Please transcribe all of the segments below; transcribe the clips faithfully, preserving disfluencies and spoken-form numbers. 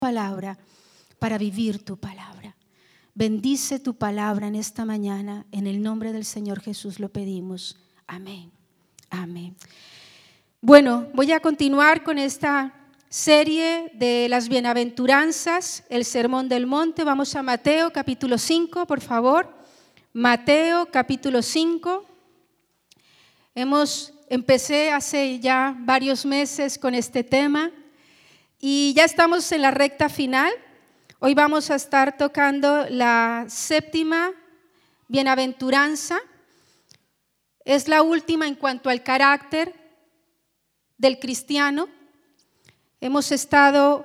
palabra para vivir tu palabra. Bendice tu palabra en esta mañana. En el nombre del Señor Jesús lo pedimos. Amén. Amén. Bueno, voy a continuar con esta serie de las bienaventuranzas, el Sermón del Monte. Vamos a Mateo capítulo cinco, por favor. Mateo capítulo cinco. Hemos, empecé hace ya varios meses con este tema y ya estamos en la recta final. Hoy vamos a estar tocando la séptima bienaventuranza. Es la última en cuanto al carácter del cristiano. Hemos estado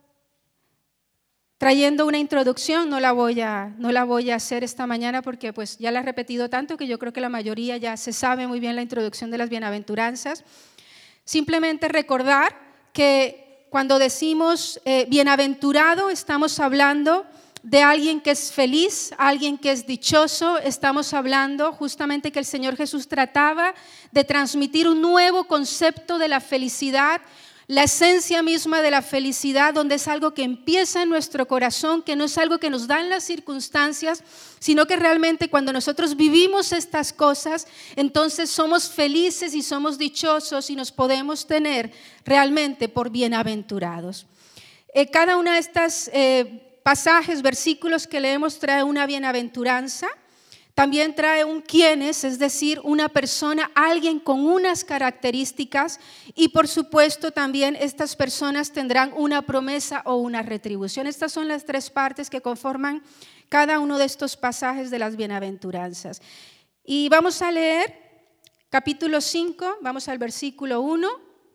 trayendo una introducción, no la voy a, no la voy a hacer esta mañana porque pues ya la he repetido tanto que yo creo que la mayoría ya se sabe muy bien la introducción de las bienaventuranzas. Simplemente recordar que cuando decimos eh, bienaventurado, estamos hablando de alguien que es feliz, alguien que es dichoso. Estamos hablando justamente que el Señor Jesús trataba de transmitir un nuevo concepto de la felicidad, la esencia misma de la felicidad, donde es algo que empieza en nuestro corazón, que no es algo que nos dan las circunstancias, sino que realmente cuando nosotros vivimos estas cosas, entonces somos felices y somos dichosos y nos podemos tener realmente por bienaventurados. Eh, cada una de estas eh, pasajes, versículos que leemos trae una bienaventuranza. También trae un quiénes, es decir, una persona, alguien con unas características, y por supuesto también estas personas tendrán una promesa o una retribución. Estas son las tres partes que conforman cada uno de estos pasajes de las bienaventuranzas. Y vamos a leer capítulo cinco, vamos al versículo uno.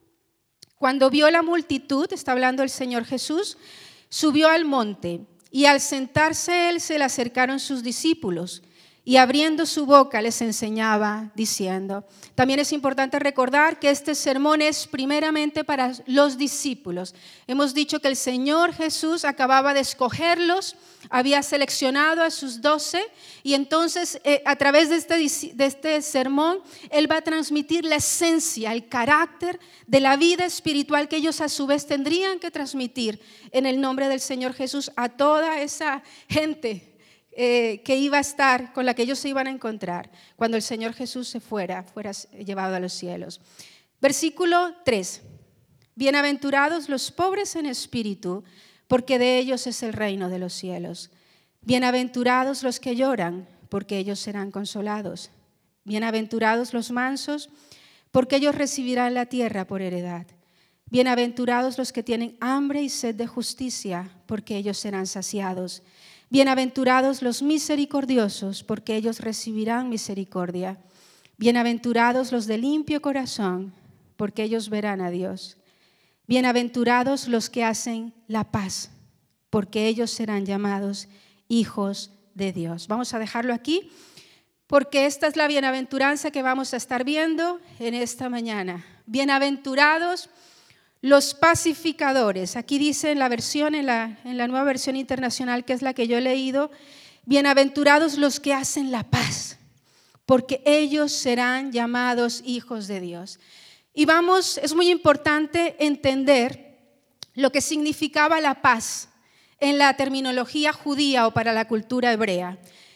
Cuando vio la multitud, está hablando el Señor Jesús, subió al monte y al sentarse él se le acercaron sus discípulos. Y abriendo su boca les enseñaba diciendo. También es importante recordar que este sermón es primeramente para los discípulos. Hemos dicho que el Señor Jesús acababa de escogerlos, había seleccionado a sus doce y entonces eh, a través de este, de este sermón Él va a transmitir la esencia, el carácter de la vida espiritual que ellos a su vez tendrían que transmitir en el nombre del Señor Jesús a toda esa gente Eh, que iba a estar, con la que ellos se iban a encontrar cuando el Señor Jesús se fuera, fuera llevado a los cielos. Versículo tres. Bienaventurados los pobres en espíritu, porque de ellos es el reino de los cielos. Bienaventurados los que lloran, porque ellos serán consolados. Bienaventurados los mansos, porque ellos recibirán la tierra por heredad. Bienaventurados los que tienen hambre y sed de justicia, porque ellos serán saciados. Bienaventurados los misericordiosos, porque ellos recibirán misericordia. Bienaventurados los de limpio corazón, porque ellos verán a Dios. Bienaventurados los que hacen la paz, porque ellos serán llamados hijos de Dios. Vamos a dejarlo aquí, porque esta es la bienaventuranza que vamos a estar viendo en esta mañana. Bienaventurados los pacificadores. Aquí dice en la versión, en la, en la nueva versión internacional, que es la que yo he leído, bienaventurados los que hacen la paz, porque ellos serán llamados hijos de Dios. Y vamos, es muy importante entender lo que significaba la paz en la terminología judía o para la cultura hebrea.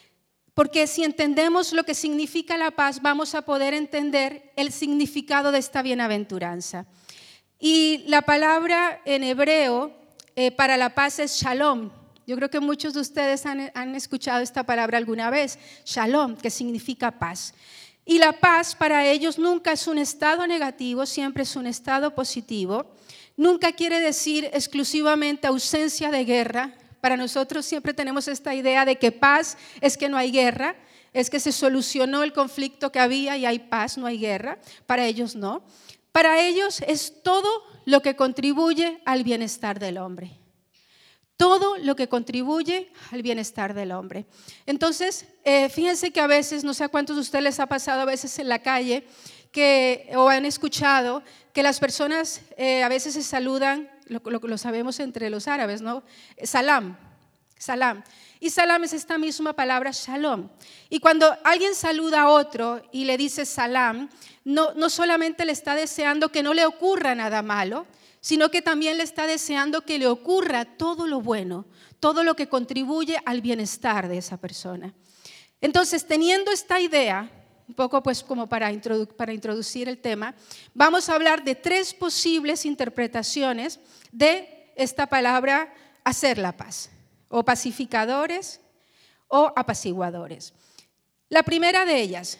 Porque si entendemos lo que significa la paz, vamos a poder entender el significado de esta bienaventuranza. Y la palabra en hebreo eh, para la paz es shalom. Yo creo que muchos de ustedes han, han escuchado esta palabra alguna vez, shalom, que significa paz. Y la paz para ellos nunca es un estado negativo, siempre es un estado positivo. Nunca quiere decir exclusivamente ausencia de guerra. Para nosotros siempre tenemos esta idea de que paz es que no hay guerra, es que se solucionó el conflicto que había y hay paz, no hay guerra. Para ellos no. Para ellos es todo lo que contribuye al bienestar del hombre. Todo lo que contribuye al bienestar del hombre. Entonces, eh, fíjense que a veces, no sé a cuántos de ustedes les ha pasado a veces en la calle, que, o han escuchado que las personas eh, a veces se saludan, lo, lo, lo sabemos entre los árabes, ¿no? Salam, salam. Y salam es esta misma palabra shalom. Y cuando alguien saluda a otro y le dice salam, no, no solamente le está deseando que no le ocurra nada malo, sino que también le está deseando que le ocurra todo lo bueno, todo lo que contribuye al bienestar de esa persona. Entonces, teniendo esta idea, un poco pues como para, introdu- para introducir el tema, vamos a hablar de tres posibles interpretaciones de esta palabra hacer la paz, o pacificadores o apaciguadores. La primera de ellas,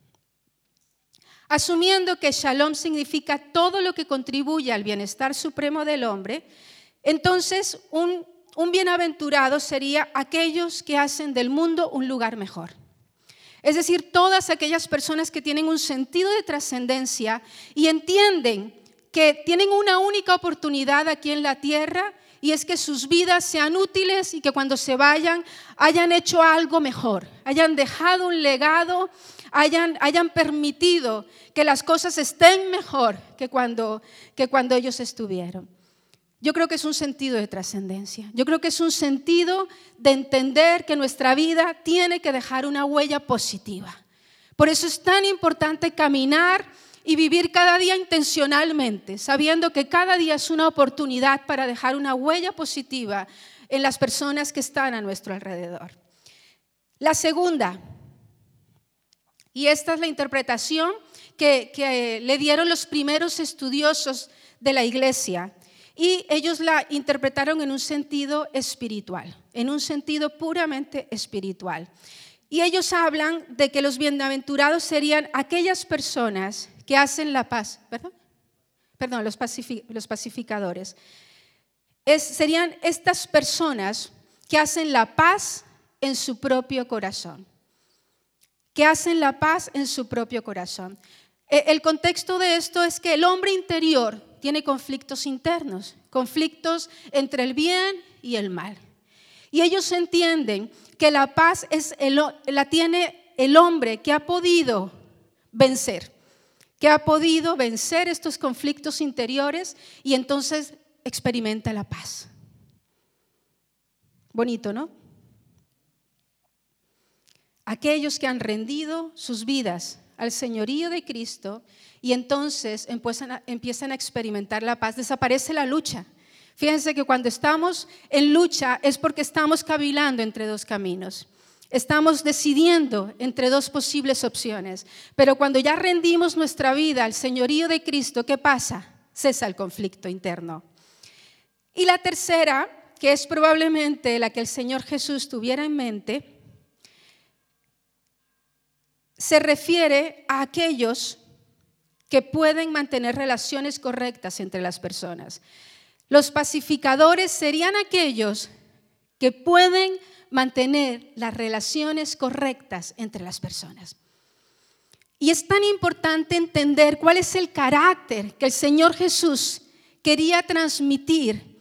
asumiendo que Shalom significa todo lo que contribuye al bienestar supremo del hombre, entonces un, un bienaventurado sería aquellos que hacen del mundo un lugar mejor. Es decir, todas aquellas personas que tienen un sentido de trascendencia y entienden que tienen una única oportunidad aquí en la tierra, y es que sus vidas sean útiles y que cuando se vayan hayan hecho algo mejor, hayan dejado un legado, hayan, hayan permitido que las cosas estén mejor que cuando, que cuando ellos estuvieron. Yo creo que es un sentido de trascendencia. Yo creo que es un sentido de entender que nuestra vida tiene que dejar una huella positiva. Por eso es tan importante caminar y vivir cada día intencionalmente, sabiendo que cada día es una oportunidad para dejar una huella positiva en las personas que están a nuestro alrededor. La segunda, y esta es la interpretación que, que le dieron los primeros estudiosos de la iglesia, y ellos la interpretaron en un sentido espiritual, en un sentido puramente espiritual. Y ellos hablan de que los bienaventurados serían aquellas personas que hacen la paz, ¿perdón? Perdón, los, pacific- los pacificadores. Es, serían estas personas que hacen la paz en su propio corazón, que hacen la paz en su propio corazón. El contexto de esto es que el hombre interior tiene conflictos internos, conflictos entre el bien y el mal. Y ellos entienden que la paz es el, la tiene el hombre que ha podido vencer, que ha podido vencer estos conflictos interiores y entonces experimenta la paz. Bonito, ¿no? Aquellos que han rendido sus vidas al señorío de Cristo y entonces empiezan a, empiezan a experimentar la paz, desaparece la lucha. Fíjense que cuando estamos en lucha es porque estamos cavilando entre dos caminos. Estamos decidiendo entre dos posibles opciones. Pero cuando ya rendimos nuestra vida al señorío de Cristo, ¿qué pasa? Cesa el conflicto interno. Y la tercera, que es probablemente la que el Señor Jesús tuviera en mente, se refiere a aquellos que pueden mantener relaciones correctas entre las personas. Los pacificadores serían aquellos que pueden mantener las relaciones correctas entre las personas. Y es tan importante entender cuál es el carácter que el Señor Jesús quería transmitir,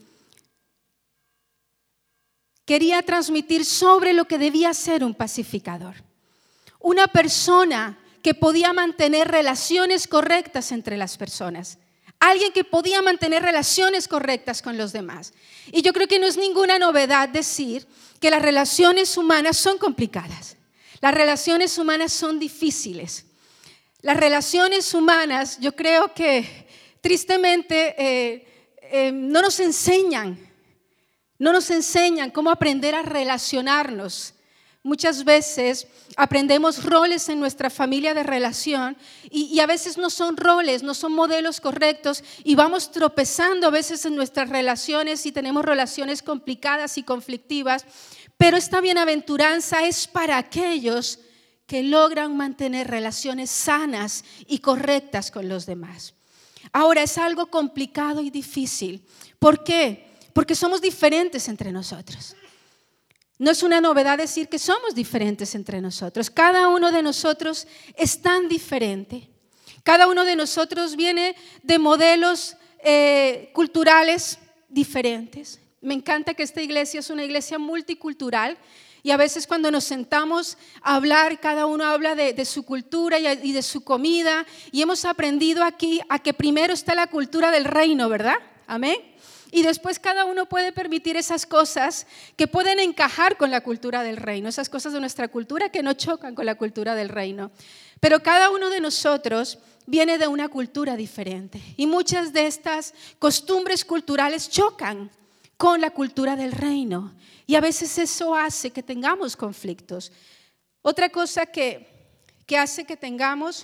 quería transmitir sobre lo que debía ser un pacificador. Una persona que podía mantener relaciones correctas entre las personas. Alguien que podía mantener relaciones correctas con los demás. Y yo creo que no es ninguna novedad decir que las relaciones humanas son complicadas. Las relaciones humanas son difíciles. Las relaciones humanas, yo creo que tristemente eh, eh, no nos enseñan, no nos enseñan cómo aprender a relacionarnos. Muchas veces aprendemos roles en nuestra familia de relación y, y a veces no son roles, no son modelos correctos y vamos tropezando a veces en nuestras relaciones y tenemos relaciones complicadas y conflictivas, pero esta bienaventuranza es para aquellos que logran mantener relaciones sanas y correctas con los demás. Ahora, es algo complicado y difícil. ¿Por qué? Porque somos diferentes entre nosotros. No es una novedad decir que somos diferentes entre nosotros. Cada uno de nosotros es tan diferente. Cada uno de nosotros viene de modelos eh, culturales diferentes. Me encanta que esta iglesia es una iglesia multicultural y a veces cuando nos sentamos a hablar, cada uno habla de, de su cultura y, y de su comida y hemos aprendido aquí a que primero está la cultura del reino, ¿verdad? Amén. Y después cada uno puede permitir esas cosas que pueden encajar con la cultura del reino, esas cosas de nuestra cultura que no chocan con la cultura del reino. Pero cada uno de nosotros viene de una cultura diferente y muchas de estas costumbres culturales chocan con la cultura del reino y a veces eso hace que tengamos conflictos. Otra cosa que, que hace que tengamos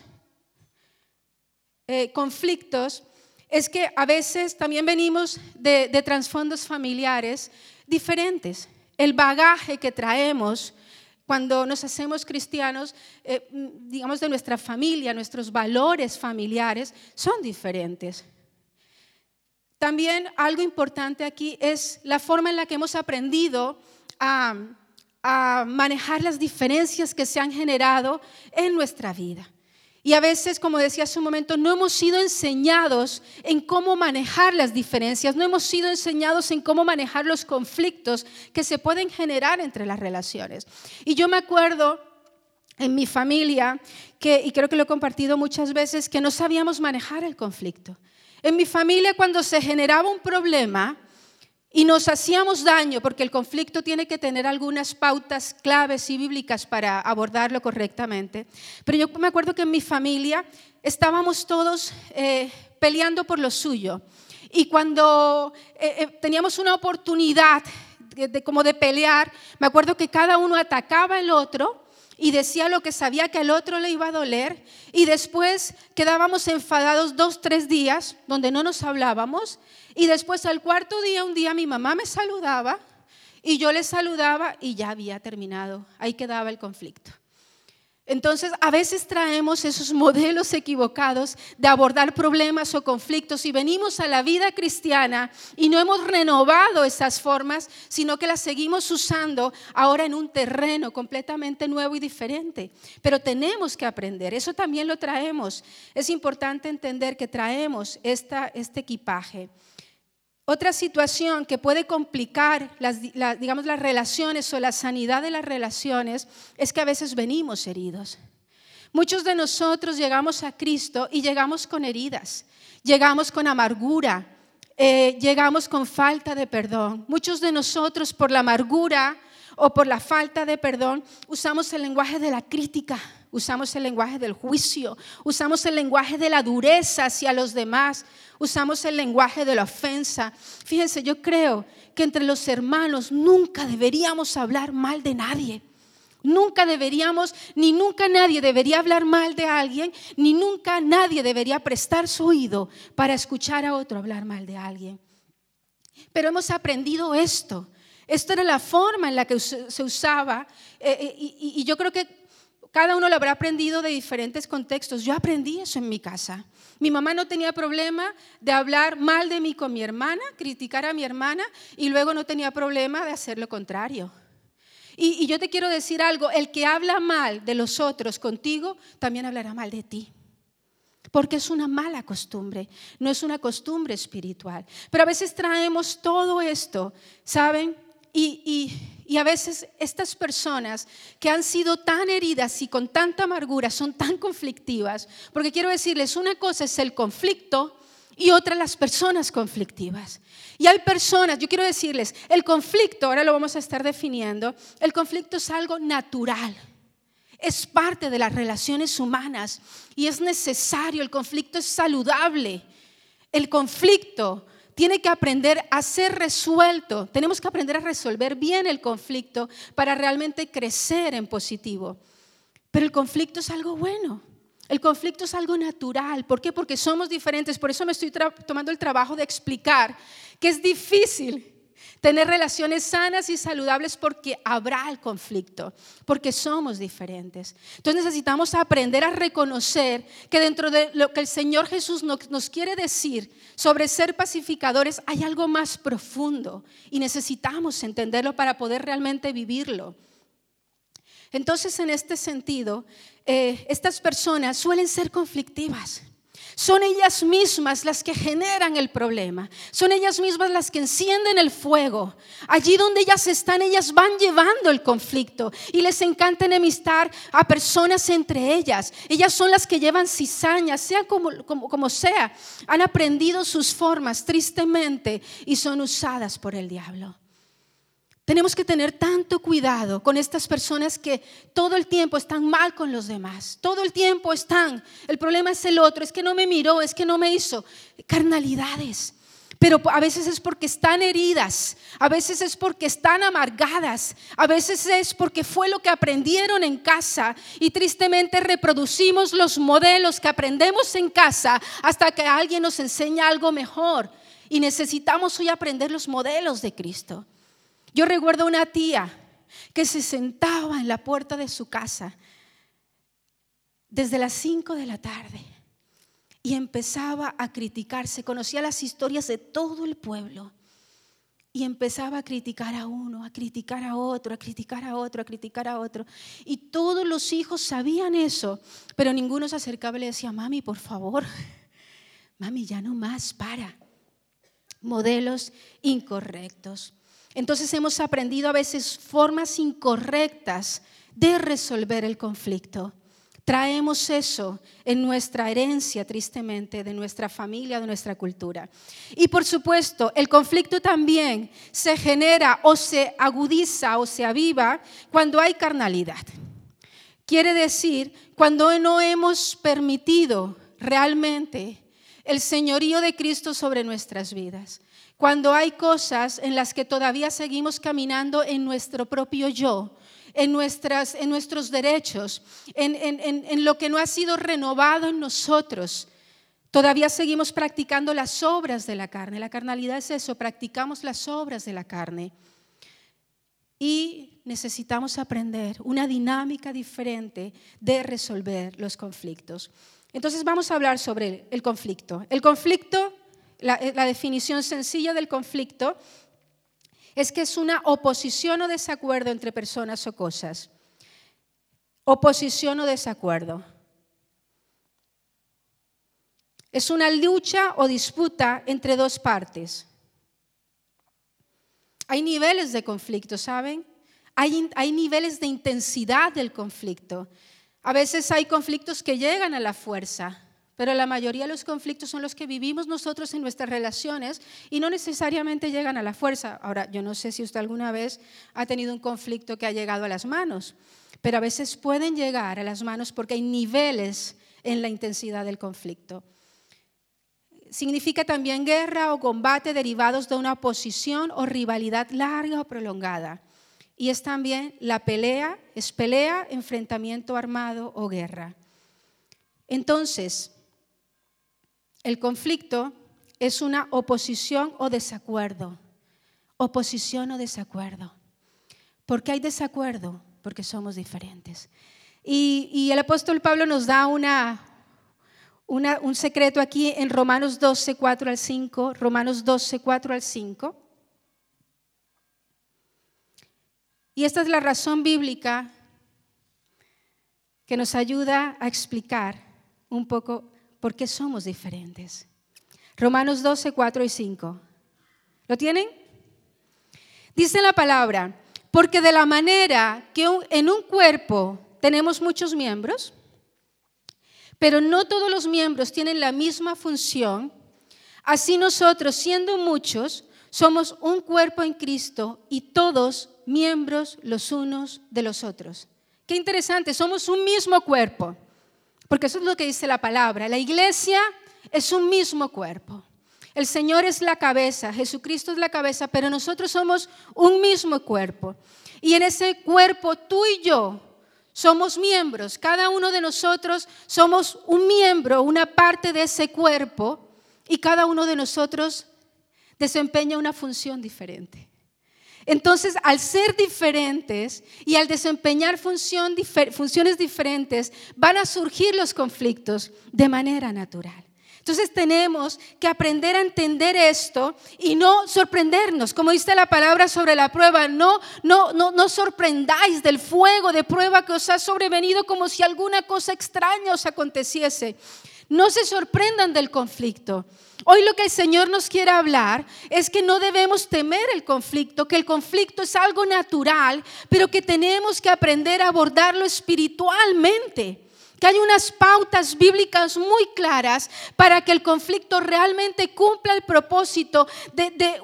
eh, conflictos es que a veces también venimos de, de trasfondos familiares diferentes. El bagaje que traemos cuando nos hacemos cristianos, eh, digamos de nuestra familia, nuestros valores familiares son diferentes. También algo importante aquí es la forma en la que hemos aprendido a, a manejar las diferencias que se han generado en nuestra vida. Y a veces, como decía hace un momento, no hemos sido enseñados en cómo manejar las diferencias, no hemos sido enseñados en cómo manejar los conflictos que se pueden generar entre las relaciones. Y yo me acuerdo en mi familia, que, y creo que lo he compartido muchas veces, que no sabíamos manejar el conflicto. En mi familia, cuando se generaba un problema y nos hacíamos daño, porque el conflicto tiene que tener algunas pautas claves y bíblicas para abordarlo correctamente, pero yo me acuerdo que en mi familia estábamos todos eh, peleando por lo suyo y cuando eh, eh, teníamos una oportunidad de, de, como de pelear, me acuerdo que cada uno atacaba al otro y decía lo que sabía que al otro le iba a doler y después quedábamos enfadados dos, tres días donde no nos hablábamos y después al cuarto día, un día mi mamá me saludaba y yo le saludaba y ya había terminado, ahí quedaba el conflicto. Entonces, a veces traemos esos modelos equivocados de abordar problemas o conflictos y venimos a la vida cristiana y no hemos renovado esas formas, sino que las seguimos usando ahora en un terreno completamente nuevo y diferente. Pero tenemos que aprender, eso también lo traemos. Es importante entender que traemos esta, este equipaje. Otra situación que puede complicar las, la, digamos, las relaciones o la sanidad de las relaciones es que a veces venimos heridos. Muchos de nosotros llegamos a Cristo y llegamos con heridas, llegamos con amargura, eh, llegamos con falta de perdón. Muchos de nosotros por la amargura o por la falta de perdón usamos el lenguaje de la crítica. Usamos el lenguaje del juicio, usamos el lenguaje de la dureza hacia los demás, usamos el lenguaje de la ofensa. Fíjense, yo creo que entre los hermanos nunca deberíamos hablar mal de nadie. Nunca deberíamos, ni nunca nadie debería hablar mal de alguien, ni nunca nadie debería prestar su oído para escuchar a otro hablar mal de alguien. Pero hemos aprendido esto. Esto era la forma en la que se usaba eh, y, y, y yo creo que cada uno lo habrá aprendido de diferentes contextos. Yo aprendí eso en mi casa. Mi mamá no tenía problema de hablar mal de mí con mi hermana, criticar a mi hermana y luego no tenía problema de hacer lo contrario. Y, y yo te quiero decir algo, el que habla mal de los otros contigo, también hablará mal de ti. Porque es una mala costumbre, no es una costumbre espiritual. Pero a veces traemos todo esto, ¿saben? Y, y, y a veces estas personas que han sido tan heridas y con tanta amargura son tan conflictivas, porque quiero decirles, una cosa es el conflicto y otra las personas conflictivas. Y hay personas, yo quiero decirles, el conflicto, ahora lo vamos a estar definiendo, el conflicto es algo natural. Es parte de las relaciones humanas y es necesario, el conflicto es saludable. El conflicto tiene que aprender a ser resuelto. Tenemos que aprender a resolver bien el conflicto para realmente crecer en positivo. Pero el conflicto es algo bueno. El conflicto es algo natural. ¿Por qué? Porque somos diferentes. Por eso me estoy tra- tomando el trabajo de explicar que es difícil tener relaciones sanas y saludables porque habrá el conflicto, porque somos diferentes. Entonces necesitamos aprender a reconocer que dentro de lo que el Señor Jesús nos, nos quiere decir sobre ser pacificadores hay algo más profundo y necesitamos entenderlo para poder realmente vivirlo. Entonces, en este sentido, eh, estas personas suelen ser conflictivas. Son ellas mismas las que generan el problema. Son ellas mismas las que encienden el fuego. Allí donde ellas están, ellas van llevando el conflicto. Y les encanta enemistar a personas entre ellas. Ellas son las que llevan cizañas, sea como, como, como sea. Han aprendido sus formas tristemente y son usadas por el diablo. Tenemos que tener tanto cuidado con estas personas que todo el tiempo están mal con los demás. Todo el tiempo están, el problema es el otro, es que no me miró, es que no me hizo. Carnalidades. Pero a veces es porque están heridas, a veces es porque están amargadas, a veces es porque fue lo que aprendieron en casa y tristemente reproducimos los modelos que aprendemos en casa hasta que alguien nos enseña algo mejor y necesitamos hoy aprender los modelos de Cristo. Yo recuerdo una tía que se sentaba en la puerta de su casa desde las cinco de la tarde y empezaba a criticarse, conocía las historias de todo el pueblo y empezaba a criticar a uno, a criticar a otro, a criticar a otro, a criticar a otro. Y todos los hijos sabían eso, pero ninguno se acercaba y le decía, mami, por favor, mami, ya no más, para. Modelos incorrectos. Entonces hemos aprendido a veces formas incorrectas de resolver el conflicto. Traemos eso en nuestra herencia, tristemente, de nuestra familia, de nuestra cultura. Y por supuesto, el conflicto también se genera o se agudiza o se aviva cuando hay carnalidad. Quiere decir, cuando no hemos permitido realmente el señorío de Cristo sobre nuestras vidas. Cuando hay cosas en las que todavía seguimos caminando en nuestro propio yo, en, nuestras, en nuestros derechos, en, en, en, en lo que no ha sido renovado en nosotros, todavía seguimos practicando las obras de la carne. La carnalidad es eso, practicamos las obras de la carne. Y necesitamos aprender una dinámica diferente de resolver los conflictos. Entonces vamos a hablar sobre el conflicto. El conflicto, la, la definición sencilla del conflicto es que es una oposición o desacuerdo entre personas o cosas. Oposición o desacuerdo. Es una lucha o disputa entre dos partes. Hay niveles de conflicto, ¿saben? Hay, hay niveles de intensidad del conflicto. A veces hay conflictos que llegan a la fuerza, pero la mayoría de los conflictos son los que vivimos nosotros en nuestras relaciones y no necesariamente llegan a la fuerza. Ahora, yo no sé si usted alguna vez ha tenido un conflicto que ha llegado a las manos, pero a veces pueden llegar a las manos porque hay niveles en la intensidad del conflicto. Significa también guerra o combate derivados de una oposición o rivalidad larga o prolongada. Y es también la pelea, es pelea, enfrentamiento armado o guerra. Entonces, el conflicto es una oposición o desacuerdo. Oposición o desacuerdo. ¿Por qué hay desacuerdo? Porque somos diferentes. Y, y el apóstol Pablo nos da una, una, un secreto aquí en Romanos doce, cuatro al cinco. Romanos doce, cuatro al cinco. Y esta es la razón bíblica que nos ayuda a explicar un poco por qué somos diferentes. Romanos doce, cuatro y cinco. ¿Lo tienen? Dice la palabra, porque de la manera que en un cuerpo tenemos muchos miembros, pero no todos los miembros tienen la misma función, así nosotros, siendo muchos, somos un cuerpo en Cristo y todos miembros los unos de los otros. Qué interesante, somos un mismo cuerpo, porque eso es lo que dice la palabra. La iglesia es un mismo cuerpo. El Señor es la cabeza, Jesucristo es la cabeza, pero nosotros somos un mismo cuerpo. Y en ese cuerpo tú y yo somos miembros, cada uno de nosotros somos un miembro, una parte de ese cuerpo, y cada uno de nosotros desempeña una función diferente. Entonces, al ser diferentes y al desempeñar función, difer, funciones diferentes, van a surgir los conflictos de manera natural. Entonces tenemos que aprender a entender esto y no sorprendernos. Como dice la palabra sobre la prueba, no, no, no, no sorprendáis del fuego de prueba que os ha sobrevenido como si alguna cosa extraña os aconteciese. No se sorprendan del conflicto. Hoy lo que el Señor nos quiere hablar es que no debemos temer el conflicto, que el conflicto es algo natural, pero que tenemos que aprender a abordarlo espiritualmente. Que hay unas pautas bíblicas muy claras para que el conflicto realmente cumpla el propósito de, de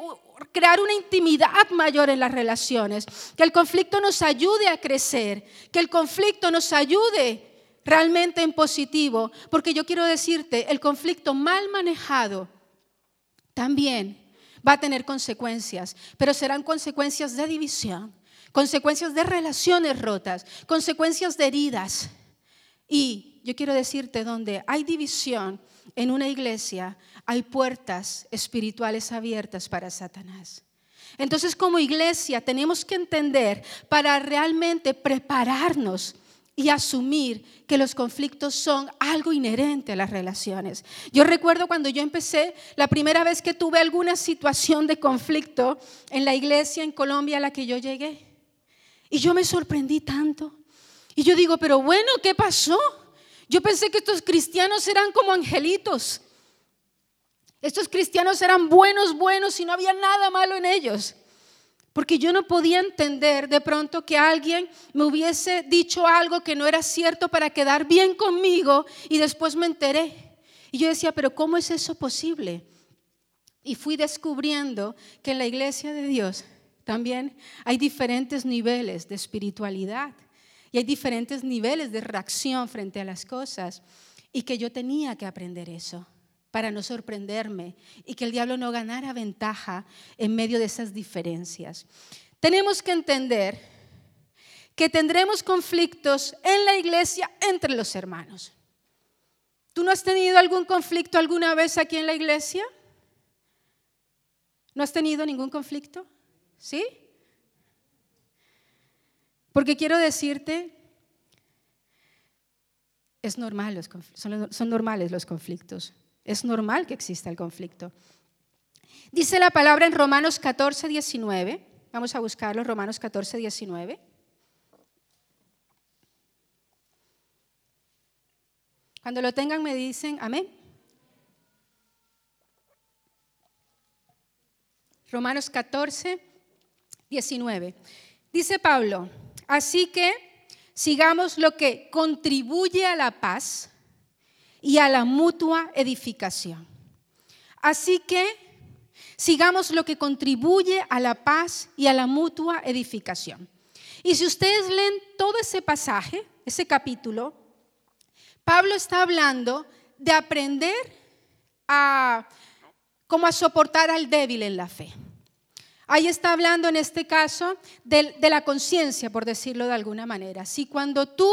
crear una intimidad mayor en las relaciones, que el conflicto nos ayude a crecer, que el conflicto nos ayude realmente en positivo, porque yo quiero decirte, el conflicto mal manejado también va a tener consecuencias, pero serán consecuencias de división, consecuencias de relaciones rotas, consecuencias de heridas. Y yo quiero decirte, donde hay división en una iglesia, hay puertas espirituales abiertas para Satanás. Entonces, como iglesia tenemos que entender, para realmente prepararnos y asumir que los conflictos son algo inherente a las relaciones. Yo recuerdo cuando yo empecé, la primera vez que tuve alguna situación de conflicto en la iglesia en Colombia a la que yo llegué, y yo me sorprendí tanto. Y yo digo, pero bueno, ¿qué pasó? Yo pensé que estos cristianos eran como angelitos. Estos cristianos eran buenos, buenos y no había nada malo en ellos. Porque yo no podía entender de pronto que alguien me hubiese dicho algo que no era cierto para quedar bien conmigo y después me enteré. Y yo decía, pero ¿cómo es eso posible? Y fui descubriendo que en la iglesia de Dios también hay diferentes niveles de espiritualidad y hay diferentes niveles de reacción frente a las cosas, y que yo tenía que aprender eso para no sorprenderme y que el diablo no ganara ventaja en medio de esas diferencias. Tenemos que entender que tendremos conflictos en la iglesia entre los hermanos. ¿Tú no has tenido algún conflicto alguna vez aquí en la iglesia? ¿No has tenido ningún conflicto? ¿Sí? Porque quiero decirte, es normal los conflictos, son, son normales los conflictos. Es normal que exista el conflicto. Dice la palabra en Romanos catorce, diecinueve. Vamos a buscarlo, Romanos catorce, diecinueve. Cuando lo tengan me dicen amén. Romanos catorce, diecinueve. Dice Pablo, así que sigamos lo que contribuye a la paz y a la mutua edificación. Así que sigamos lo que contribuye a la paz y a la mutua edificación. Y si ustedes leen todo ese pasaje, ese capítulo, Pablo está hablando de aprender a, como a soportar al débil en la fe. Ahí está hablando en este caso de, de la conciencia, por decirlo de alguna manera. Si cuando tú,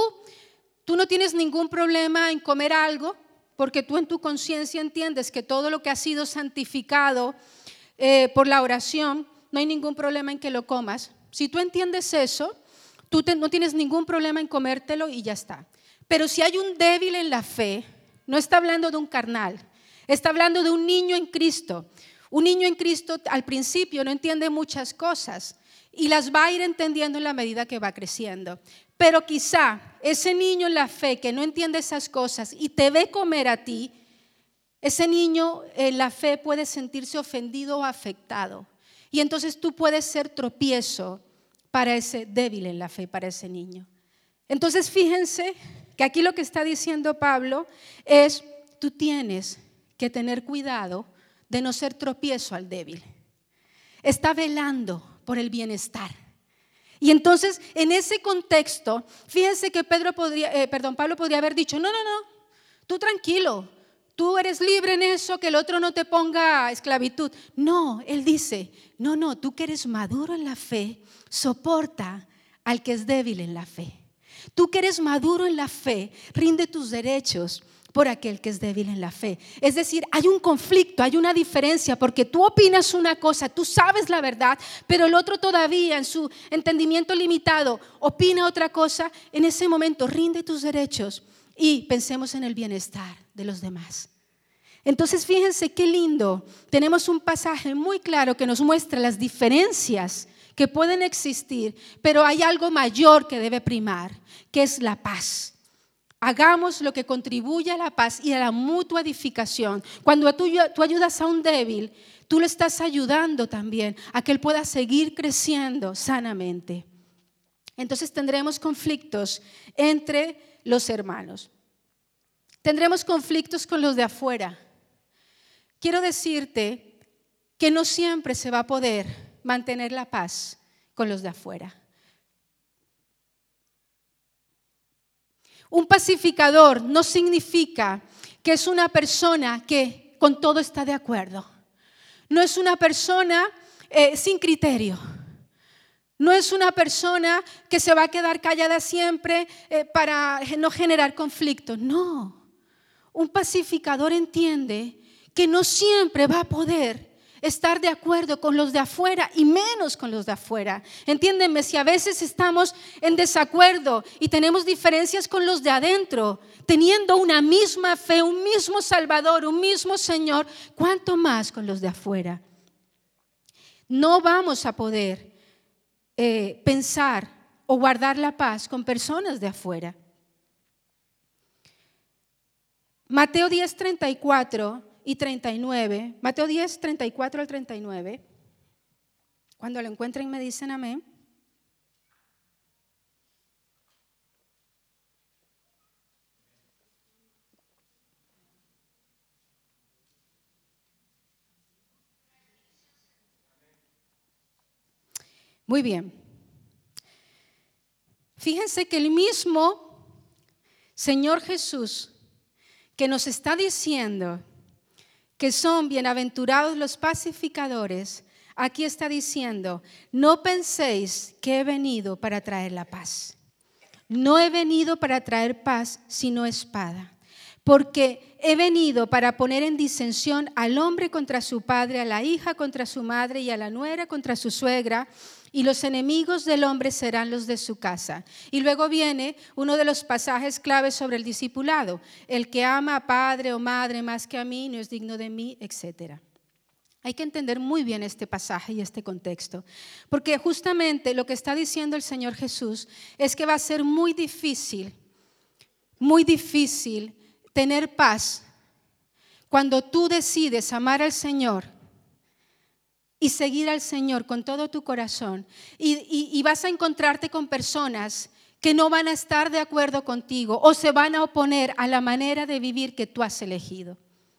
tú no tienes ningún problema en comer algo, porque tú en tu conciencia entiendes que todo lo que ha sido santificado eh, por la oración, no hay ningún problema en que lo comas. Si tú entiendes eso, tú te, no tienes ningún problema en comértelo y ya está. Pero si hay un débil en la fe, no está hablando de un carnal, está hablando de un niño en Cristo. Un niño en Cristo al principio no entiende muchas cosas y las va a ir entendiendo en la medida que va creciendo. Pero quizá ese niño en la fe que no entiende esas cosas y te ve comer a ti, ese niño en la fe puede sentirse ofendido o afectado. Y entonces tú puedes ser tropiezo para ese débil en la fe, para ese niño. Entonces fíjense que aquí lo que está diciendo Pablo es, tú tienes que tener cuidado de no ser tropiezo al débil. Está velando por el bienestar. Y entonces, en ese contexto, fíjense que Pedro podría, eh, perdón, Pablo podría haber dicho, no, no, no, tú tranquilo, tú eres libre en eso, que el otro no te ponga esclavitud. No, él dice, no, no, tú que eres maduro en la fe, soporta al que es débil en la fe. Tú que eres maduro en la fe, rinde tus derechos por aquel que es débil en la fe. Es decir, hay un conflicto, hay una diferencia, porque tú opinas una cosa, tú sabes la verdad, pero el otro todavía en su entendimiento limitado opina otra cosa. En ese momento rinde tus derechos y pensemos en el bienestar de los demás. Entonces fíjense qué lindo, tenemos un pasaje muy claro que nos muestra las diferencias que pueden existir, pero hay algo mayor que debe primar, que es la paz. Hagamos lo que contribuye a la paz y a la mutua edificación. Cuando tú, tú ayudas a un débil, tú le estás ayudando también a que él pueda seguir creciendo sanamente. Entonces tendremos conflictos entre los hermanos. Tendremos conflictos con los de afuera. Quiero decirte que no siempre se va a poder mantener la paz con los de afuera. Un pacificador no significa que es una persona que con todo está de acuerdo. No es una persona eh, sin criterio. No es una persona que se va a quedar callada siempre eh, para no generar conflicto. No. Un pacificador entiende que no siempre va a poder estar de acuerdo con los de afuera y menos con los de afuera. Entiéndeme, si a veces estamos en desacuerdo y tenemos diferencias con los de adentro, teniendo una misma fe, un mismo Salvador, un mismo Señor, ¿cuánto más con los de afuera? No vamos a poder eh, pensar o guardar la paz con personas de afuera. Mateo diez, treinta y cuatro y treinta y nueve, Mateo diez, treinta y cuatro al treinta y nueve, cuando lo encuentren me dicen amén. Muy bien. Fíjense que el mismo Señor Jesús que nos está diciendo que son bienaventurados los pacificadores, aquí está diciendo, no penséis que he venido para traer la paz. No he venido para traer paz, sino espada. Porque he venido para poner en disensión al hombre contra su padre, a la hija contra su madre y a la nuera contra su suegra, y los enemigos del hombre serán los de su casa. Y luego viene uno de los pasajes claves sobre el discipulado. El que ama a padre o madre más que a mí no es digno de mí, etcétera. Hay que entender muy bien este pasaje y este contexto, porque justamente lo que está diciendo el Señor Jesús es que va a ser muy difícil, muy difícil tener paz cuando tú decides amar al Señor y seguir al Señor con todo tu corazón y, y, y vas a encontrarte con personas que no van a estar de acuerdo contigo o se van a oponer a la manera de vivir que tú has elegido.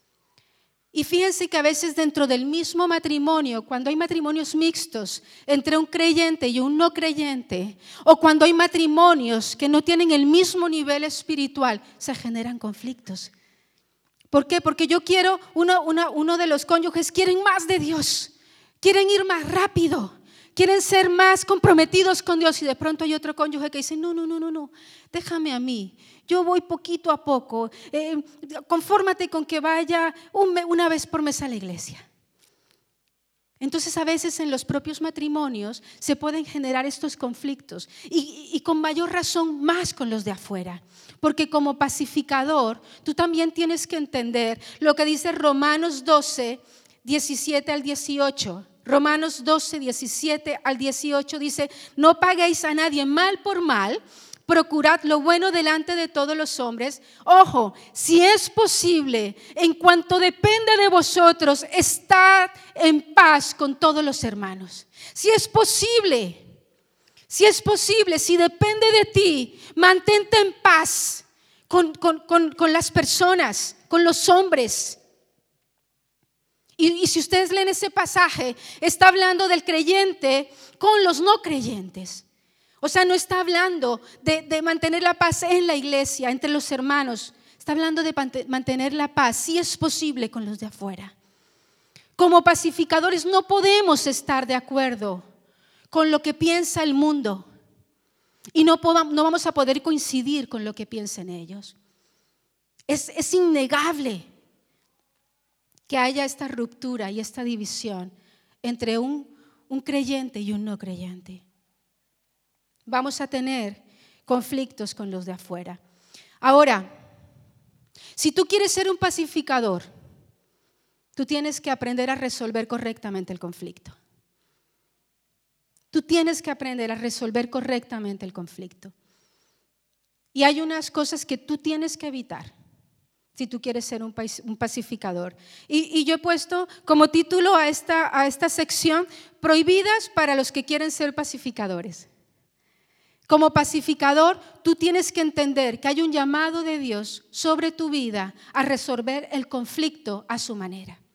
Y fíjense que a veces dentro del mismo matrimonio, cuando hay matrimonios mixtos entre un creyente y un no creyente, o cuando hay matrimonios que no tienen el mismo nivel espiritual, se generan conflictos. ¿Por qué? Porque yo quiero, uno, uno, uno de los cónyuges quieren más de Dios. Quieren ir más rápido, quieren ser más comprometidos con Dios y de pronto hay otro cónyuge que dice, no, no, no, no, no, déjame a mí, yo voy poquito a poco, eh, confórmate con que vaya un, una vez por mes a la iglesia. Entonces a veces en los propios matrimonios se pueden generar estos conflictos y, y con mayor razón más con los de afuera. Porque como pacificador tú también tienes que entender lo que dice Romanos doce, diecisiete al dieciocho. Romanos doce, diecisiete al dieciocho dice, no paguéis a nadie mal por mal, procurad lo bueno delante de todos los hombres. Ojo, si es posible, en cuanto depende de vosotros, estad en paz con todos los hermanos. Si es posible, si es posible, si depende de ti, mantente en paz con, con, con, con las personas, con los hombres. Y, y si ustedes leen ese pasaje, está hablando del creyente con los no creyentes. O sea, no está hablando de, de mantener la paz en la iglesia, entre los hermanos. Está hablando de mantener la paz, si es posible, con los de afuera. Como pacificadores no podemos estar de acuerdo con lo que piensa el mundo. Y no, podamos, no vamos a poder coincidir con lo que piensen ellos. Es, es innegable que haya esta ruptura y esta división entre un, un creyente y un no creyente. Vamos a tener conflictos con los de afuera. Ahora, si tú quieres ser un pacificador, tú tienes que aprender a resolver correctamente el conflicto. Tú tienes que aprender a resolver correctamente el conflicto. Y hay unas cosas que tú tienes que evitar si tú quieres ser un, un pacificador. Y, y yo he puesto como título a esta, a esta sección, prohibidas para los que quieren ser pacificadores. Como pacificador, tú tienes que entender que hay un llamado de Dios sobre tu vida a resolver el conflicto a su manera.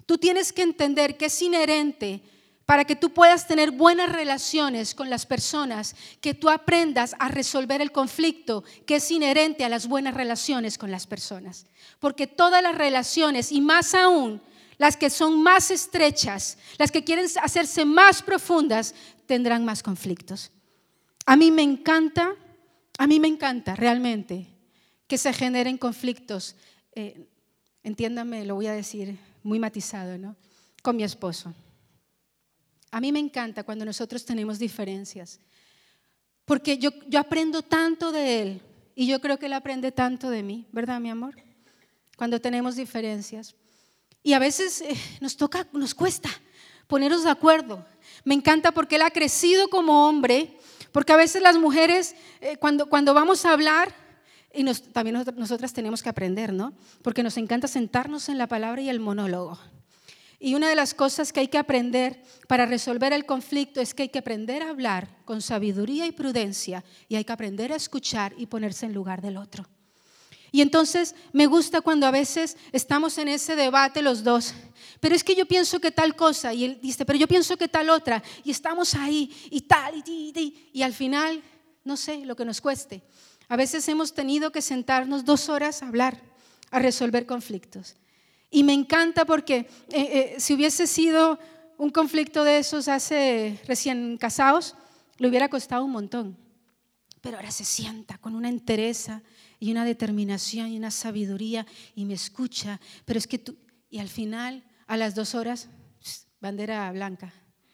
Tú tienes que entender que es inherente para que tú puedas tener buenas relaciones con las personas, que tú aprendas a resolver el conflicto que es inherente a las buenas relaciones con las personas. Porque todas las relaciones, y más aún las que son más estrechas, las que quieren hacerse más profundas, tendrán más conflictos. A mí me encanta, a mí me encanta realmente que se generen conflictos, eh, entiéndame, lo voy a decir muy matizado, ¿no? Con mi esposo. A mí me encanta cuando nosotros tenemos diferencias, porque yo, yo aprendo tanto de él y yo creo que él aprende tanto de mí, ¿verdad, mi amor? Cuando tenemos diferencias. Y a veces eh, nos toca, nos cuesta ponernos de acuerdo. Me encanta porque él ha crecido como hombre, porque a veces las mujeres, eh, cuando, cuando vamos a hablar, y nos, también nosotras, nosotras tenemos que aprender, ¿no? Porque nos encanta sentarnos en la palabra y el monólogo. Y una de las cosas que hay que aprender para resolver el conflicto es que hay que aprender a hablar con sabiduría y prudencia, y hay que aprender a escuchar y ponerse en lugar del otro. Y entonces me gusta cuando a veces estamos en ese debate los dos, pero es que yo pienso que tal cosa, y él dice, pero yo pienso que tal otra, y estamos ahí y tal, y, y, y, y al final, no sé, lo que nos cueste. A veces hemos tenido que sentarnos dos horas a hablar, a resolver conflictos. Y me encanta porque eh, eh, si hubiese sido un conflicto de esos hace recién casados, le hubiera costado un montón. Pero ahora se sienta con una entereza y una determinación y una sabiduría y me escucha. Pero es que tú, y al final, a las dos horas, bandera blanca.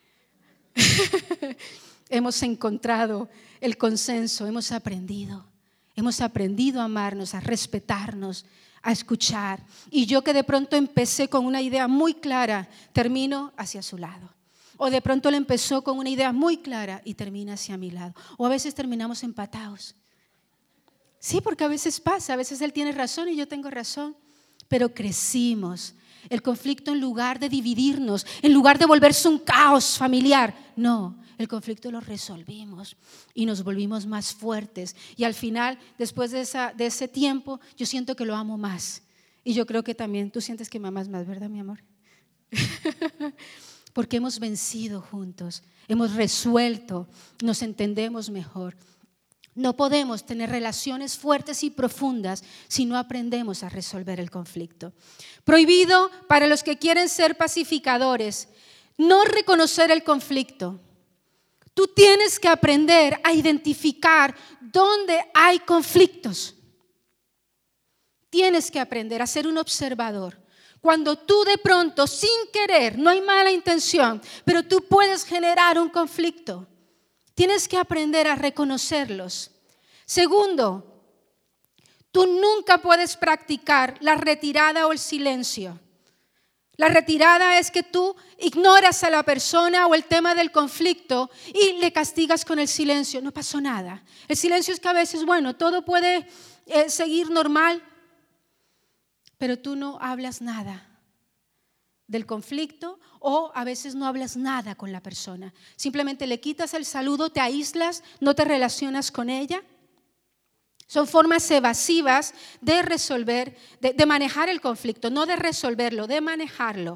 Hemos encontrado el consenso, hemos aprendido. Hemos aprendido a amarnos, a respetarnos, a escuchar. Y yo que de pronto empecé con una idea muy clara, termino hacia su lado. O de pronto él empezó con una idea muy clara y termina hacia mi lado. O a veces terminamos empatados. Sí, porque a veces pasa, a veces él tiene razón y yo tengo razón. Pero crecimos. El conflicto, en lugar de dividirnos, en lugar de volverse un caos familiar, no. El conflicto lo resolvimos y nos volvimos más fuertes. Y al final, después de, esa, de ese tiempo, yo siento que lo amo más. Y yo creo que también tú sientes que me amas más, ¿verdad, mi amor? Porque hemos vencido juntos, hemos resuelto, nos entendemos mejor. No podemos tener relaciones fuertes y profundas si no aprendemos a resolver el conflicto. Prohibido para los que quieren ser pacificadores, no reconocer el conflicto. Tú tienes que aprender a identificar dónde hay conflictos. Tienes que aprender a ser un observador. Cuando tú de pronto, sin querer, no hay mala intención, pero tú puedes generar un conflicto, tienes que aprender a reconocerlos. Segundo, tú nunca puedes practicar la retirada o el silencio. La retirada es que tú ignoras a la persona o el tema del conflicto y le castigas con el silencio. No pasó nada. El silencio es que a veces, bueno, todo puede eh, seguir normal, pero tú no hablas nada del conflicto o a veces no hablas nada con la persona. Simplemente le quitas el saludo, te aíslas, no te relacionas con ella. Son formas evasivas de resolver, de, de manejar el conflicto, no de resolverlo, de manejarlo.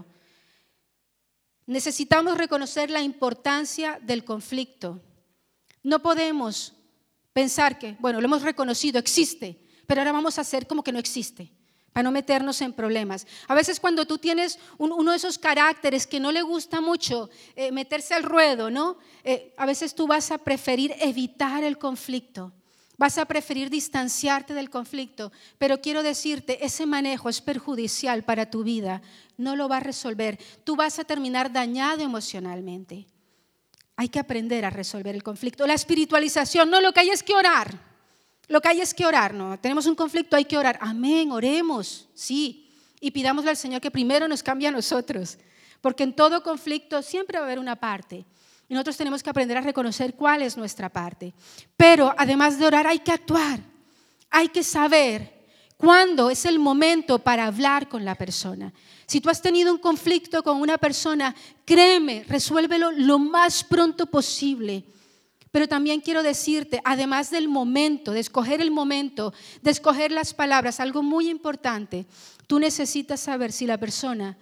Necesitamos reconocer la importancia del conflicto. No podemos pensar que, bueno, lo hemos reconocido, existe, pero ahora vamos a hacer como que no existe, para no meternos en problemas. A veces cuando tú tienes un, uno de esos caracteres que no le gusta mucho eh, meterse al ruedo, ¿no? Eh, a veces tú vas a preferir evitar el conflicto. Vas a preferir distanciarte del conflicto, pero quiero decirte, ese manejo es perjudicial para tu vida, no lo va a resolver. Tú vas a terminar dañado emocionalmente. Hay que aprender a resolver el conflicto. La espiritualización, no, lo que hay es que orar. Lo que hay es que orar, no. Tenemos un conflicto, hay que orar. Amén, oremos, sí. Y pidámosle al Señor que primero nos cambie a nosotros, porque en todo conflicto siempre va a haber una parte. Y nosotros tenemos que aprender a reconocer cuál es nuestra parte. Pero además de orar hay que actuar. Hay que saber cuándo es el momento para hablar con la persona. Si tú has tenido un conflicto con una persona, créeme, resuélvelo lo más pronto posible. Pero también quiero decirte, además del momento, de escoger el momento, de escoger las palabras, algo muy importante, tú necesitas saber si la persona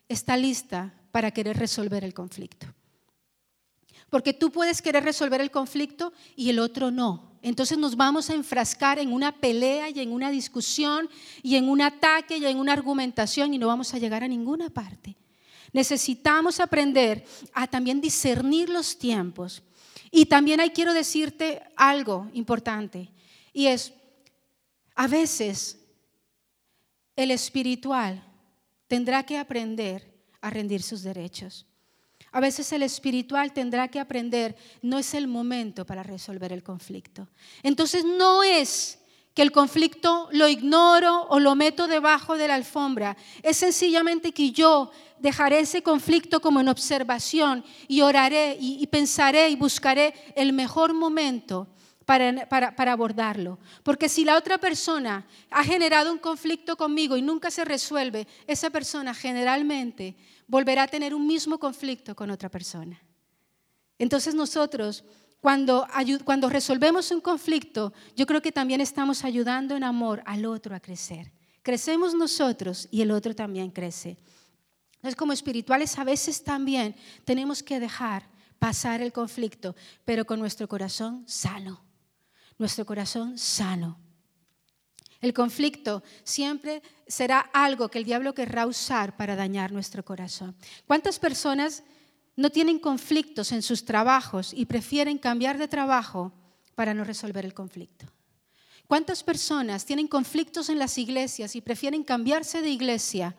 está lista para querer resolver el conflicto. Porque tú puedes querer resolver el conflicto y el otro no. Entonces nos vamos a enfrascar en una pelea y en una discusión y en un ataque y en una argumentación y no vamos a llegar a ninguna parte. Necesitamos aprender a también discernir los tiempos. Y también ahí quiero decirte algo importante, y es, a veces el espiritual tendrá que aprender a rendir sus derechos. A veces el espiritual tendrá que aprender, no es el momento para resolver el conflicto. Entonces no es que el conflicto lo ignoro o lo meto debajo de la alfombra, es sencillamente que yo dejaré ese conflicto como en observación y oraré y, y pensaré y buscaré el mejor momento para, para, para abordarlo. Porque si la otra persona ha generado un conflicto conmigo y nunca se resuelve, esa persona generalmente volverá a tener un mismo conflicto con otra persona. Entonces nosotros, cuando, cuando resolvemos un conflicto, yo creo que también estamos ayudando en amor al otro a crecer. Crecemos nosotros y el otro también crece. Entonces, como espirituales a veces también tenemos que dejar pasar el conflicto, pero con nuestro corazón sano. Nuestro corazón sano. El conflicto siempre será algo que el diablo querrá usar para dañar nuestro corazón. ¿Cuántas personas no tienen conflictos en sus trabajos y prefieren cambiar de trabajo para no resolver el conflicto? ¿Cuántas personas tienen conflictos en las iglesias y prefieren cambiarse de iglesia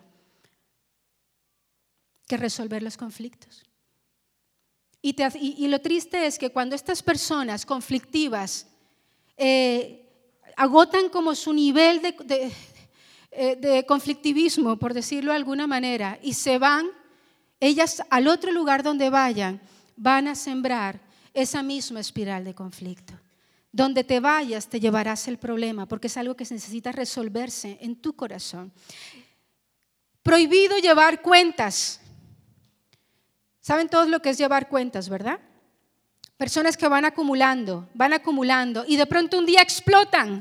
que resolver los conflictos? Y, te, y, y lo triste es que cuando estas personas conflictivas eh, agotan como su nivel de, de, de conflictivismo, por decirlo de alguna manera, y se van, ellas al otro lugar donde vayan, van a sembrar esa misma espiral de conflicto. Donde te vayas te llevarás el problema, porque es algo que necesita resolverse en tu corazón. Prohibido llevar cuentas. ¿Saben todos lo que es llevar cuentas, verdad? Personas que van acumulando, van acumulando y de pronto un día explotan.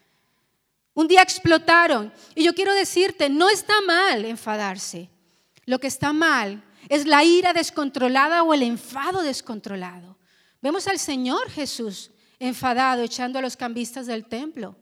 Un día explotaron. Y yo quiero decirte, no está mal enfadarse. Lo que está mal es la ira descontrolada o el enfado descontrolado. Vemos al Señor Jesús enfadado, echando a los cambistas del templo.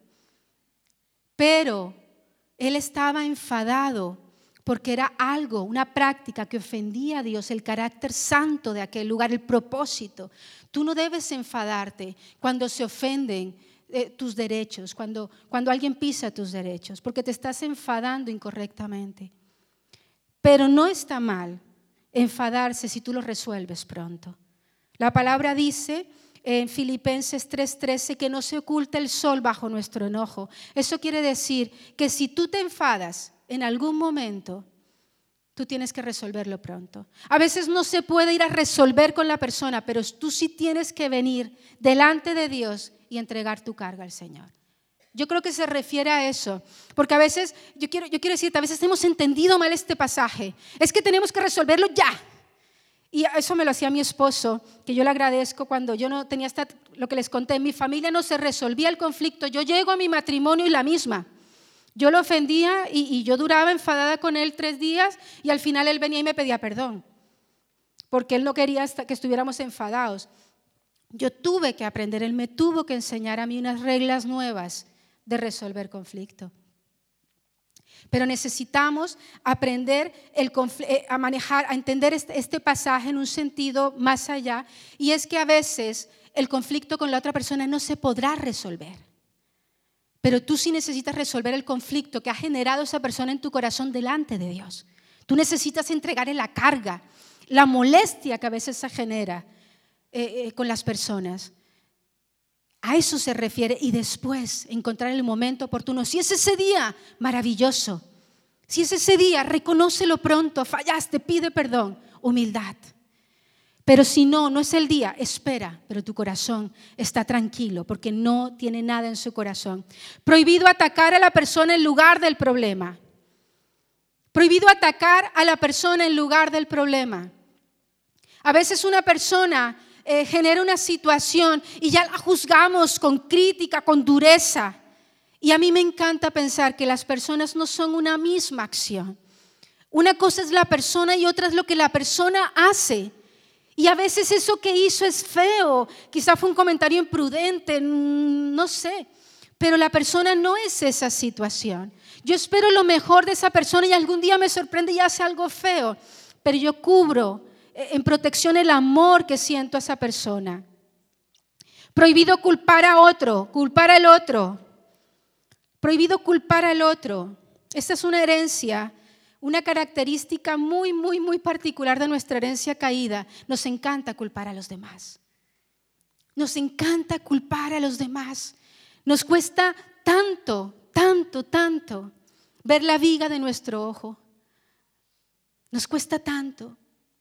Pero Él estaba enfadado porque era algo, una práctica que ofendía a Dios, el carácter santo de aquel lugar, el propósito. Tú no debes enfadarte cuando se ofenden eh, tus derechos, cuando, cuando alguien pisa tus derechos, porque te estás enfadando incorrectamente. Pero no está mal enfadarse si tú lo resuelves pronto. La palabra dice en Filipenses tres trece que no se oculta el sol bajo nuestro enojo. Eso quiere decir que si tú te enfadas en algún momento, tú tienes que resolverlo pronto. A veces no se puede ir a resolver con la persona, pero tú sí tienes que venir delante de Dios y entregar tu carga al Señor. Yo creo que se refiere a eso, porque a veces, yo quiero, yo quiero decirte, a veces hemos entendido mal este pasaje. Es que tenemos que resolverlo ya. Y eso me lo hacía mi esposo, que yo le agradezco cuando yo no tenía esta, lo que les conté, en mi familia no se resolvía el conflicto. Yo llego a mi matrimonio y la misma. Yo lo ofendía y, y yo duraba enfadada con él tres días y al final él venía y me pedía perdón, porque él no quería hasta que estuviéramos enfadados. Yo tuve que aprender, él me tuvo que enseñar a mí unas reglas nuevas de resolver conflicto. Pero necesitamos aprender el confl- a manejar, a entender este, este pasaje en un sentido más allá, y es que a veces el conflicto con la otra persona no se podrá resolver. Pero tú sí necesitas resolver el conflicto que ha generado esa persona en tu corazón delante de Dios. Tú necesitas entregarle la carga, la molestia que a veces se genera eh, eh, con las personas. A eso se refiere, y después encontrar el momento oportuno. Si es ese día, maravilloso. Si es ese día, reconócelo pronto, fallaste, pide perdón, humildad. Pero si no, no es el día, espera, pero tu corazón está tranquilo porque no tiene nada en su corazón. Prohibido atacar a la persona en lugar del problema. Prohibido atacar a la persona en lugar del problema. A veces una persona eh, genera una situación y ya la juzgamos con crítica, con dureza. Y a mí me encanta pensar que las personas no son una misma acción. Una cosa es la persona y otra es lo que la persona hace. Y a veces eso que hizo es feo, quizá fue un comentario imprudente, no sé, pero la persona no es esa situación. Yo espero lo mejor de esa persona y algún día me sorprende y hace algo feo, pero yo cubro en protección el amor que siento a esa persona. Prohibido culpar a otro, culpar al otro. Prohibido culpar al otro. Esta es una herencia, una característica muy, muy, muy particular de nuestra herencia caída. Nos encanta culpar a los demás. Nos encanta culpar a los demás. Nos cuesta tanto, tanto, tanto ver la viga de nuestro ojo. Nos cuesta tanto.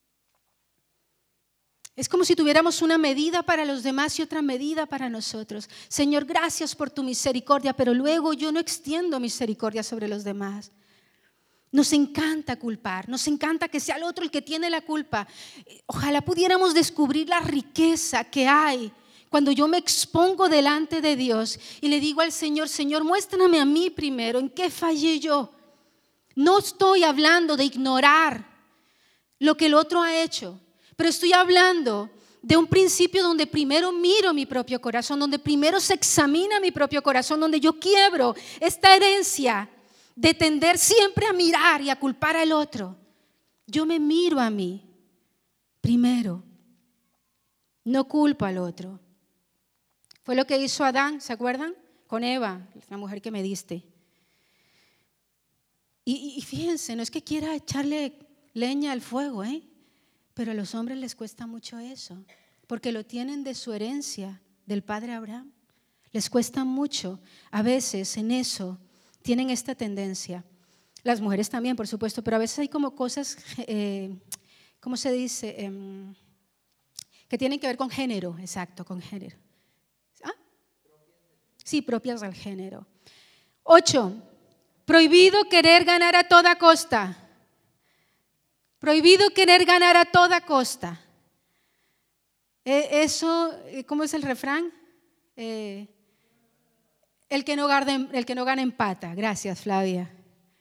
Es como si tuviéramos una medida para los demás y otra medida para nosotros. Señor, gracias por tu misericordia, pero luego yo no extiendo misericordia sobre los demás. Nos encanta culpar, nos encanta que sea el otro el que tiene la culpa. Ojalá pudiéramos descubrir la riqueza que hay cuando yo me expongo delante de Dios y le digo al Señor, Señor, muéstrame a mí primero, ¿en qué fallé yo? No estoy hablando de ignorar lo que el otro ha hecho, pero estoy hablando de un principio donde primero miro mi propio corazón, donde primero se examina mi propio corazón, donde yo quiebro esta herencia de tender siempre a mirar y a culpar al otro. Yo me miro a mí primero, no culpo al otro. Fue lo que hizo Adán, ¿se acuerdan? Con Eva, la mujer que me diste. Y, y fíjense, no es que quiera echarle leña al fuego, ¿eh? Pero a los hombres les cuesta mucho eso, porque lo tienen de su herencia, del padre Abraham. Les cuesta mucho, a veces en eso tienen esta tendencia. Las mujeres también, por supuesto, pero a veces hay como cosas, eh, ¿cómo se dice? Eh, que tienen que ver con género, exacto, con género. ¿Ah? Sí, propias del género. Ocho, prohibido querer ganar a toda costa. Prohibido querer ganar a toda costa. Eh, eso, ¿cómo es el refrán? Eh, el, que no gana, el que no gana empata. Gracias, Flavia.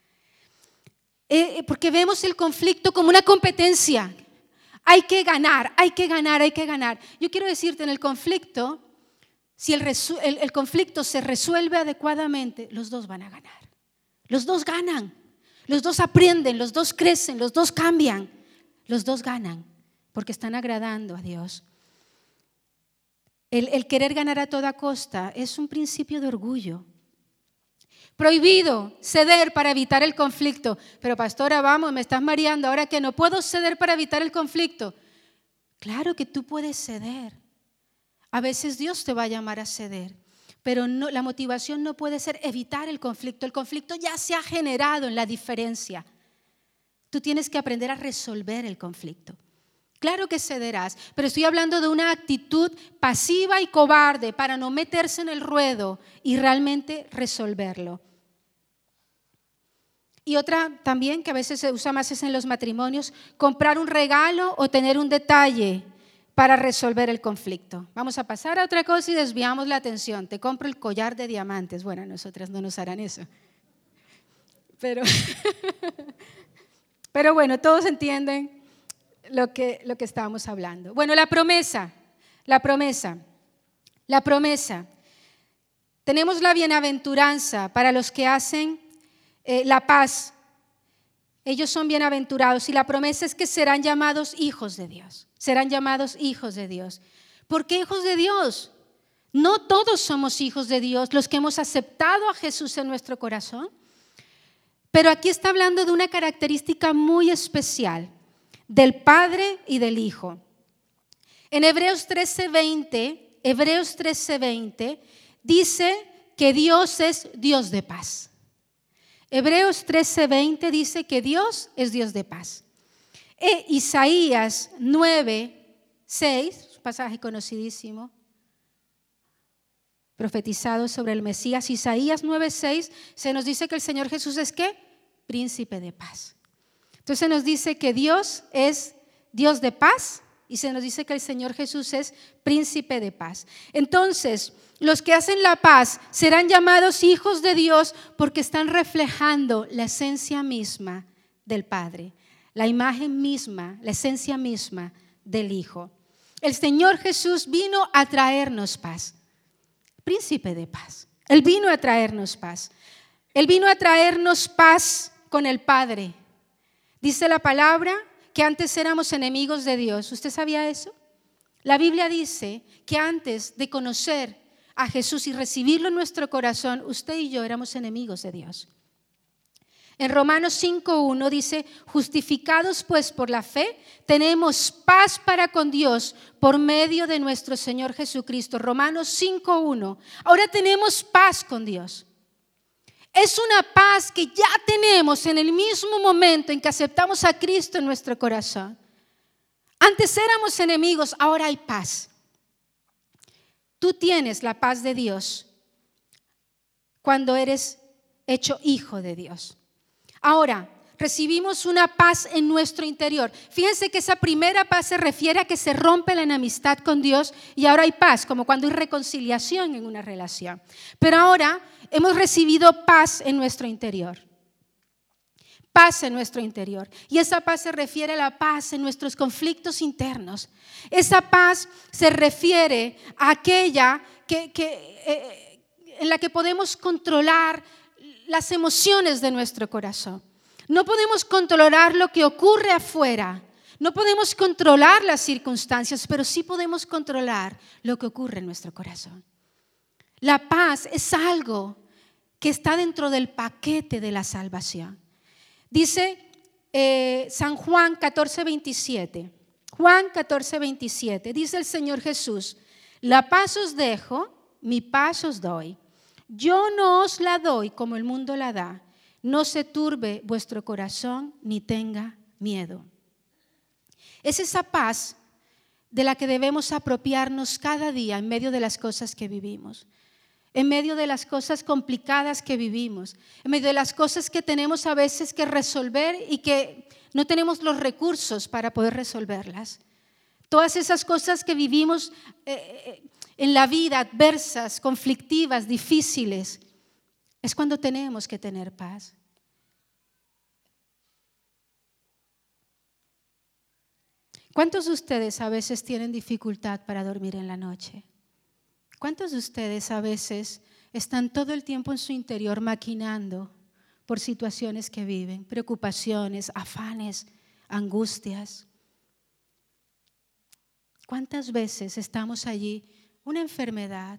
Eh, porque vemos el conflicto como una competencia. Hay que ganar, hay que ganar, hay que ganar. Yo quiero decirte, en el conflicto, si el, resu- el, el conflicto se resuelve adecuadamente, los dos van a ganar. Los dos ganan. Los dos aprenden, los dos crecen, los dos cambian, los dos ganan porque están agradando a Dios. El, el querer ganar a toda costa es un principio de orgullo. Prohibido ceder para evitar el conflicto. Pero pastora, vamos, me estás mareando, ahora que no puedo ceder para evitar el conflicto. Claro que tú puedes ceder. A veces Dios te va a llamar a ceder. Pero no, la motivación no puede ser evitar el conflicto. El conflicto ya se ha generado en la diferencia. Tú tienes que aprender a resolver el conflicto. Claro que cederás, pero estoy hablando de una actitud pasiva y cobarde para no meterse en el ruedo y realmente resolverlo. Y otra también que a veces se usa más es en los matrimonios, comprar un regalo o tener un detalle para resolver el conflicto. Vamos a pasar a otra cosa y desviamos la atención. Te compro el collar de diamantes. Bueno, a nosotras no nos harán eso. Pero, pero bueno, todos entienden lo que, lo que estábamos hablando. Bueno, la promesa, la promesa, la promesa. Tenemos la bienaventuranza para los que hacen eh, la paz. Ellos son bienaventurados y la promesa es que serán llamados hijos de Dios. Serán llamados hijos de Dios. ¿Por qué hijos de Dios? No todos somos hijos de Dios, los que hemos aceptado a Jesús en nuestro corazón. Pero aquí está hablando de una característica muy especial, del Padre y del Hijo. En Hebreos trece veinte, Hebreos trece veinte dice que Dios es Dios de paz. Hebreos trece veinte dice que Dios es Dios de paz. E Isaías nueve seis, pasaje conocidísimo, profetizado sobre el Mesías. Isaías nueve seis se nos dice que el Señor Jesús es ¿qué? Príncipe de paz. Entonces se nos dice que Dios es Dios de paz y se nos dice que el Señor Jesús es príncipe de paz. Entonces, los que hacen la paz serán llamados hijos de Dios porque están reflejando la esencia misma del Padre, la imagen misma, la esencia misma del Hijo. El Señor Jesús vino a traernos paz, príncipe de paz. Él vino a traernos paz. Él vino a traernos paz con el Padre. Dice la palabra que antes éramos enemigos de Dios. ¿Usted sabía eso? La Biblia dice que antes de conocer a Jesús y recibirlo en nuestro corazón, usted y yo éramos enemigos de Dios. En Romanos cinco uno dice, justificados pues por la fe, tenemos paz para con Dios por medio de nuestro Señor Jesucristo. Romanos cinco uno. Ahora tenemos paz con Dios. Es una paz que ya tenemos en el mismo momento en que aceptamos a Cristo en nuestro corazón. Antes éramos enemigos, ahora hay paz. Tú tienes la paz de Dios cuando eres hecho hijo de Dios. Ahora, recibimos una paz en nuestro interior. Fíjense que esa primera paz se refiere a que se rompe la enemistad con Dios y ahora hay paz, como cuando hay reconciliación en una relación. Pero ahora hemos recibido paz en nuestro interior. Paz en nuestro interior. Y esa paz se refiere a la paz en nuestros conflictos internos. Esa paz se refiere a aquella que, que, eh, en la que podemos controlar las emociones de nuestro corazón. No podemos controlar lo que ocurre afuera. No podemos controlar las circunstancias, pero sí podemos controlar lo que ocurre en nuestro corazón. La paz es algo que está dentro del paquete de la salvación. Dice eh, San Juan catorce veintisiete. Juan catorce veintisiete. Dice el Señor Jesús, la paz os dejo, mi paz os doy. Yo no os la doy como el mundo la da. No se turbe vuestro corazón ni tenga miedo. Es esa paz de la que debemos apropiarnos cada día en medio de las cosas que vivimos. En medio de las cosas complicadas que vivimos, en medio de las cosas que tenemos a veces que resolver y que no tenemos los recursos para poder resolverlas. Todas esas cosas que vivimos eh, en la vida, adversas, conflictivas, difíciles, es cuando tenemos que tener paz. ¿Cuántos de ustedes a veces tienen dificultad para dormir en la noche? ¿Cuántos de ustedes a veces están todo el tiempo en su interior maquinando por situaciones que viven, preocupaciones, afanes, angustias? ¿Cuántas veces estamos allí? Una enfermedad,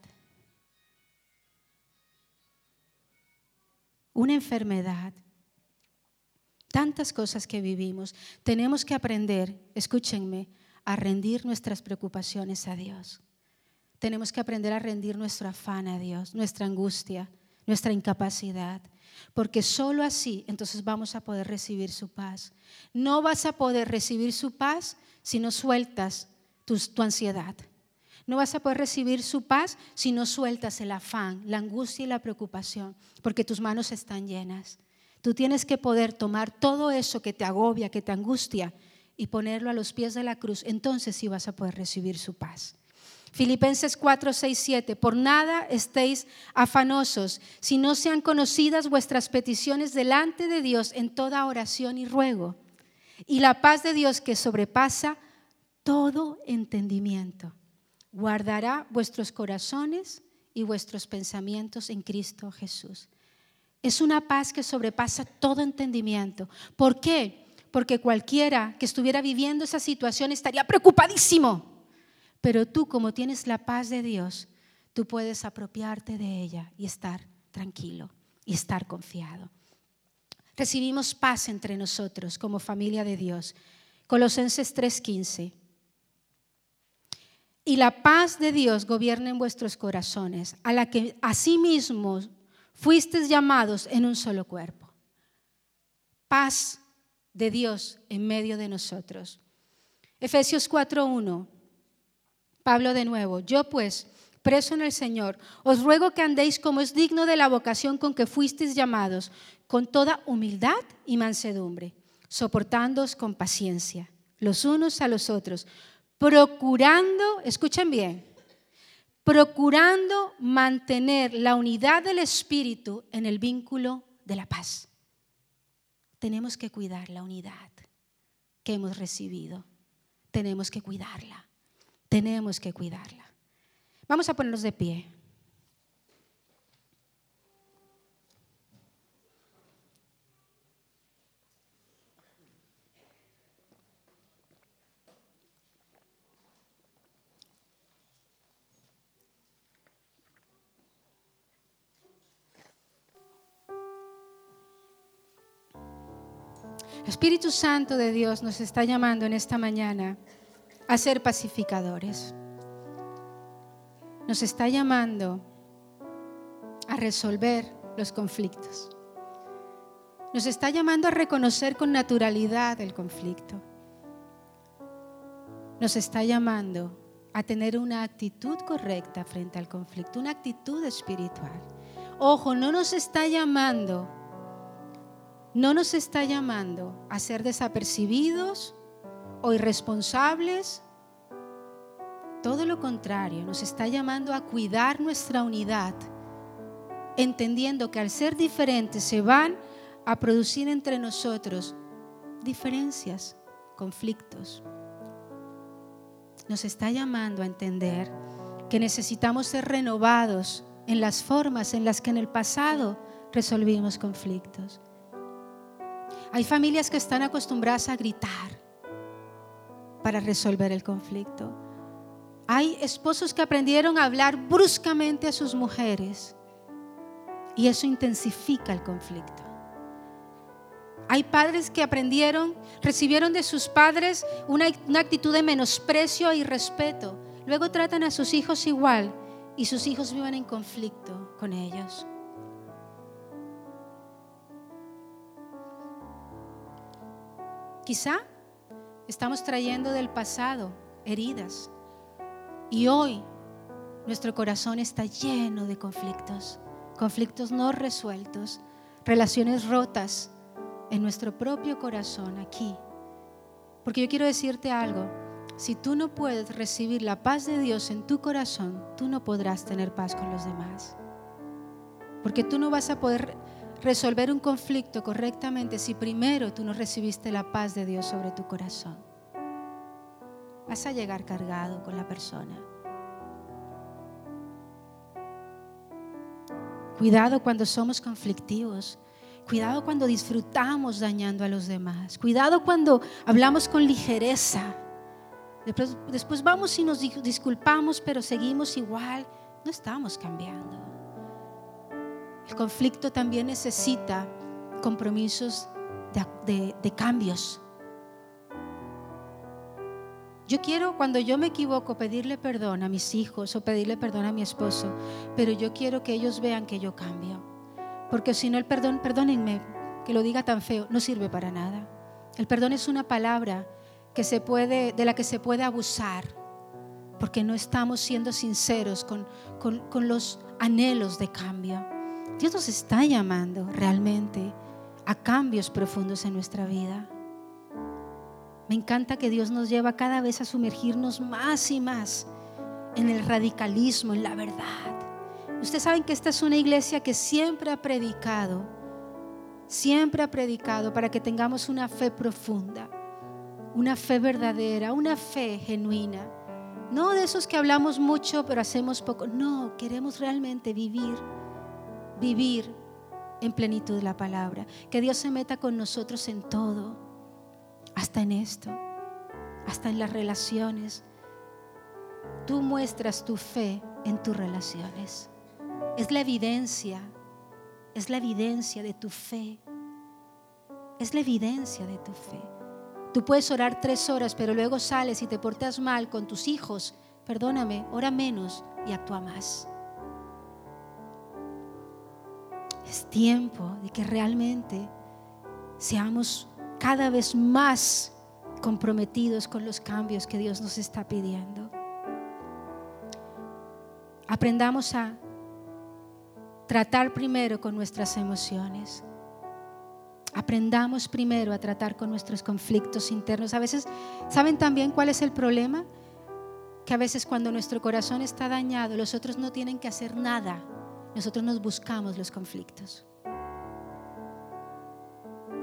una enfermedad, tantas cosas que vivimos. Tenemos que aprender, escúchenme, a rendir nuestras preocupaciones a Dios. Tenemos que aprender a rendir nuestro afán a Dios, nuestra angustia, nuestra incapacidad, porque solo así entonces vamos a poder recibir su paz. No vas a poder recibir su paz si no sueltas tu, tu ansiedad. No vas a poder recibir su paz si no sueltas el afán, la angustia y la preocupación, porque tus manos están llenas. Tú tienes que poder tomar todo eso que te agobia, que te angustia y ponerlo a los pies de la cruz. Entonces sí vas a poder recibir su paz. Filipenses cuatro, seis, siete. Por nada estéis afanosos, si no sean conocidas vuestras peticiones delante de Dios en toda oración y ruego. Y la paz de Dios, que sobrepasa todo entendimiento, guardará vuestros corazones y vuestros pensamientos en Cristo Jesús. Es una paz que sobrepasa todo entendimiento. ¿Por qué? Porque cualquiera que estuviera viviendo esa situación estaría preocupadísimo. Pero tú, como tienes la paz de Dios, tú puedes apropiarte de ella y estar tranquilo y estar confiado. Recibimos paz entre nosotros como familia de Dios. Colosenses tres quince. Y la paz de Dios gobierna en vuestros corazones, a la que asimismo fuisteis llamados en un solo cuerpo. Paz de Dios en medio de nosotros. Efesios cuatro uno. Pablo de nuevo, yo pues, preso en el Señor, os ruego que andéis como es digno de la vocación con que fuisteis llamados, con toda humildad y mansedumbre, soportándoos con paciencia, los unos a los otros, procurando, escuchen bien, procurando mantener la unidad del Espíritu en el vínculo de la paz. tenemos que cuidar la unidad que hemos recibido. Tenemos que cuidarla. Tenemos que cuidarla. Vamos a ponernos de pie. El Espíritu Santo de Dios nos está llamando en esta mañana a ser pacificadores. Nos está llamando a resolver los conflictos. Nos está llamando a reconocer con naturalidad el conflicto. Nos está llamando a tener una actitud correcta frente al conflicto, una actitud espiritual. Ojo, no nos está llamando No nos está llamando a ser desapercibidos o irresponsables. Todo lo contrario, nos está llamando a cuidar nuestra unidad, entendiendo que al ser diferentes se van a producir entre nosotros diferencias, conflictos. Nos está llamando a entender que necesitamos ser renovados en las formas en las que en el pasado resolvimos conflictos. Hay familias que están acostumbradas a gritar para resolver el conflicto. Hay esposos que aprendieron a hablar bruscamente a sus mujeres y eso intensifica el conflicto. Hay padres que aprendieron, recibieron de sus padres una, una actitud de menosprecio e irrespeto. Luego tratan a sus hijos igual y sus hijos viven en conflicto con ellos. Quizá estamos trayendo del pasado heridas y hoy nuestro corazón está lleno de conflictos, conflictos no resueltos, relaciones rotas en nuestro propio corazón aquí. Porque yo quiero decirte algo, si tú no puedes recibir la paz de Dios en tu corazón, tú no podrás tener paz con los demás. Porque tú no vas a poder resolver un conflicto correctamente si primero tú no recibiste la paz de Dios sobre tu corazón. Vas a llegar cargado con la persona. Cuidado cuando somos conflictivos. Cuidado cuando disfrutamos dañando a los demás. Cuidado cuando hablamos con ligereza. Después, después vamos y nos disculpamos, pero seguimos igual. No estamos cambiando. El conflicto también necesita compromisos de, de, de cambios. Yo quiero, cuando yo me equivoco, pedirle perdón a mis hijos o pedirle perdón a mi esposo, pero yo quiero que ellos vean que yo cambio. Porque si no, el perdón, perdónenme que lo diga tan feo, no sirve para nada. El perdón es una palabra que se puede, de la que se puede abusar, porque no estamos siendo sinceros con, con, con los anhelos de cambio. Dios nos está llamando realmente a cambios profundos en nuestra vida. Me encanta que Dios nos lleva cada vez a sumergirnos más y más en el radicalismo, en la verdad. Ustedes saben que esta es una iglesia que siempre ha predicado, siempre ha predicado para que tengamos una fe profunda, una fe verdadera, una fe genuina. No de esos que hablamos mucho pero hacemos poco. No, queremos realmente vivir Vivir en plenitud de la palabra. Que Dios se meta con nosotros en todo, hasta en esto, hasta en las relaciones. Tú muestras tu fe en tus relaciones. Es la evidencia, es la evidencia de tu fe. Es la evidencia de tu fe. Tú puedes orar tres horas, pero luego sales y te portas mal con tus hijos. Perdóname, ora menos y actúa más. Es tiempo de que realmente seamos cada vez más comprometidos con los cambios que Dios nos está pidiendo. Aprendamos a tratar primero con nuestras emociones. Aprendamos primero a tratar con nuestros conflictos internos. A veces, ¿saben también cuál es el problema? Que a veces cuando nuestro corazón está dañado, los otros no tienen que hacer nada. Nosotros nos buscamos los conflictos.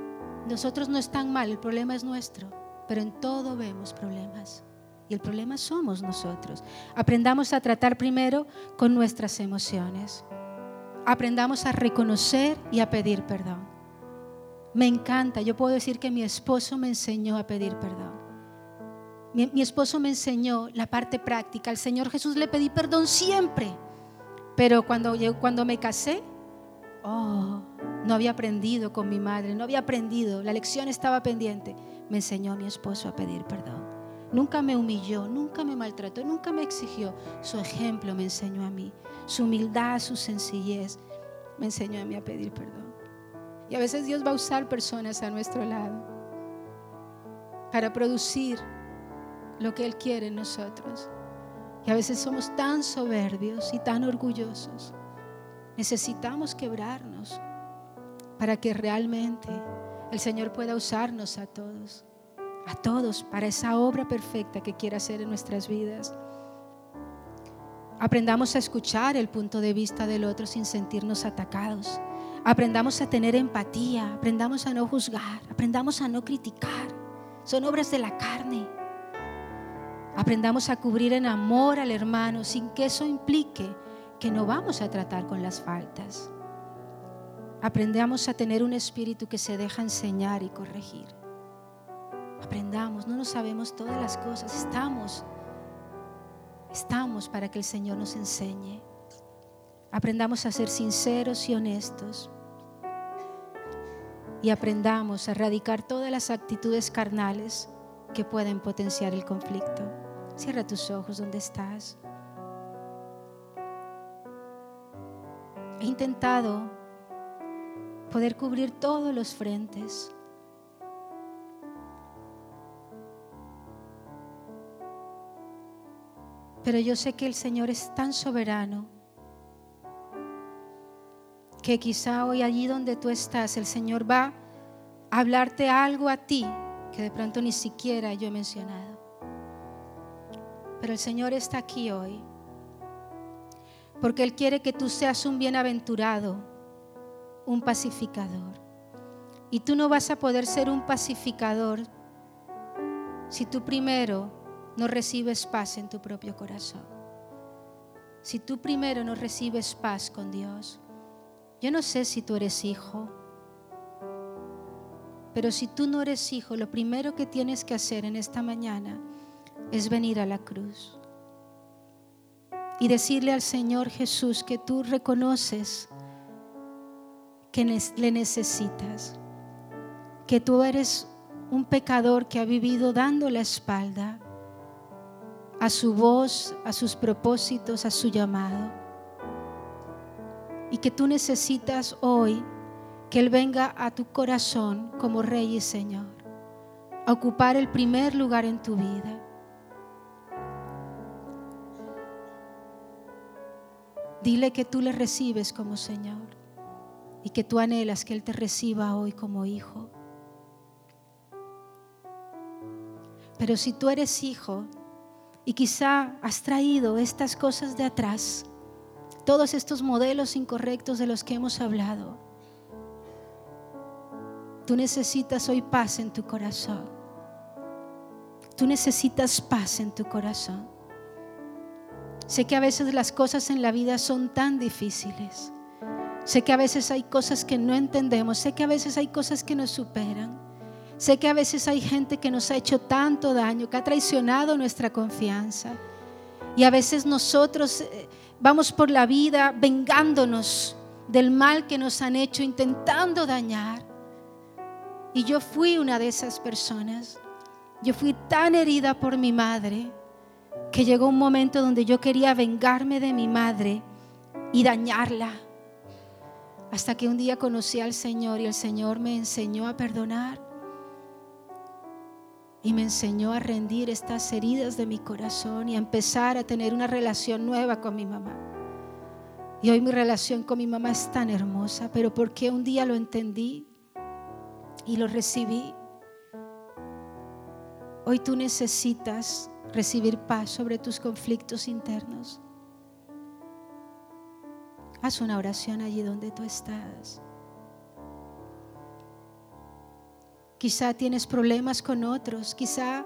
nosotros no es tan mal, el problema es nuestro, pero en todo vemos problemas. Y el problema somos nosotros. Aprendamos a tratar primero con nuestras emociones. Aprendamos a reconocer y a pedir perdón. Me encanta, yo puedo decir que mi esposo me enseñó a pedir perdón. Mi, mi esposo me enseñó la parte práctica. Al Señor Jesús le pedí perdón siempre. Pero cuando, cuando me casé, oh, no había aprendido con mi madre, no había aprendido, la lección estaba pendiente. Me enseñó mi esposo a pedir perdón. Nunca me humilló, nunca me maltrató, nunca me exigió. Su ejemplo me enseñó a mí. Su humildad, su sencillez me enseñó a mí a pedir perdón. Y a veces Dios va a usar personas a nuestro lado para producir lo que Él quiere en nosotros. Y a veces somos tan soberbios y tan orgullosos. Necesitamos quebrarnos para que realmente el Señor pueda usarnos a todos. A todos para esa obra perfecta que quiere hacer en nuestras vidas. Aprendamos a escuchar el punto de vista del otro sin sentirnos atacados. Aprendamos a tener empatía, aprendamos a no juzgar, aprendamos a no criticar. Son obras de la carne. Aprendamos a cubrir en amor al hermano sin que eso implique que no vamos a tratar con las faltas. Aprendamos a tener un espíritu que se deja enseñar y corregir. Aprendamos, no nos sabemos todas las cosas, estamos, estamos para que el Señor nos enseñe. Aprendamos a ser sinceros y honestos y aprendamos a erradicar todas las actitudes carnales que pueden potenciar el conflicto. Cierra tus ojos donde estás. He intentado poder cubrir todos los frentes. Pero yo sé que el Señor es tan soberano que quizá hoy allí donde tú estás el Señor va a hablarte algo a ti que de pronto ni siquiera yo he mencionado. Pero el Señor está aquí hoy porque Él quiere que tú seas un bienaventurado, un pacificador. Y tú no vas a poder ser un pacificador si tú primero no recibes paz en tu propio corazón. Si tú primero no recibes paz con Dios. Yo no sé si tú eres hijo, pero si tú no eres hijo, lo primero que tienes que hacer en esta mañana es venir a la cruz y decirle al Señor Jesús que tú reconoces que le necesitas, que tú eres un pecador que ha vivido dando la espalda a su voz, a sus propósitos, a su llamado. Y que tú necesitas hoy que Él venga a tu corazón como Rey y Señor, a ocupar el primer lugar en tu vida. Dile que tú le recibes como Señor y que tú anhelas que Él te reciba hoy como hijo. Pero si tú eres hijo y quizá has traído estas cosas de atrás, todos estos modelos incorrectos de los que hemos hablado, tú necesitas hoy paz en tu corazón. Tú necesitas paz en tu corazón. Sé que a veces las cosas en la vida son tan difíciles. Sé que a veces hay cosas que no entendemos. Sé que a veces hay cosas que nos superan. Sé que a veces hay gente que nos ha hecho tanto daño, que ha traicionado nuestra confianza. Y a veces nosotros vamos por la vida vengándonos del mal que nos han hecho, intentando dañar. Y yo fui una de esas personas. Yo fui tan herida por mi madre que llegó un momento donde yo quería vengarme de mi madre y dañarla. Hasta que un día conocí al Señor y el Señor me enseñó a perdonar y me enseñó a rendir estas heridas de mi corazón y a empezar a tener una relación nueva con mi mamá. Y hoy mi relación con mi mamá es tan hermosa, pero porque un día lo entendí y lo recibí. Hoy tú necesitas recibir paz sobre tus conflictos internos. Haz una oración allí donde tú estás. Quizá tienes problemas con otros, quizá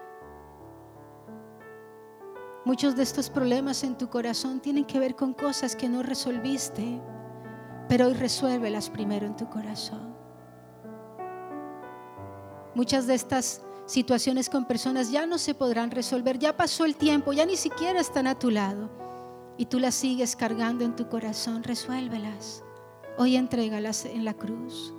muchos de estos problemas en tu corazón tienen que ver con cosas que no resolviste, pero hoy resuélvelas primero en tu corazón. Muchas de estas situaciones con personas ya no se podrán resolver, ya pasó el tiempo, ya ni siquiera están a tu lado y tú las sigues cargando en tu corazón. Resuélvelas. Hoy entrégalas en la cruz.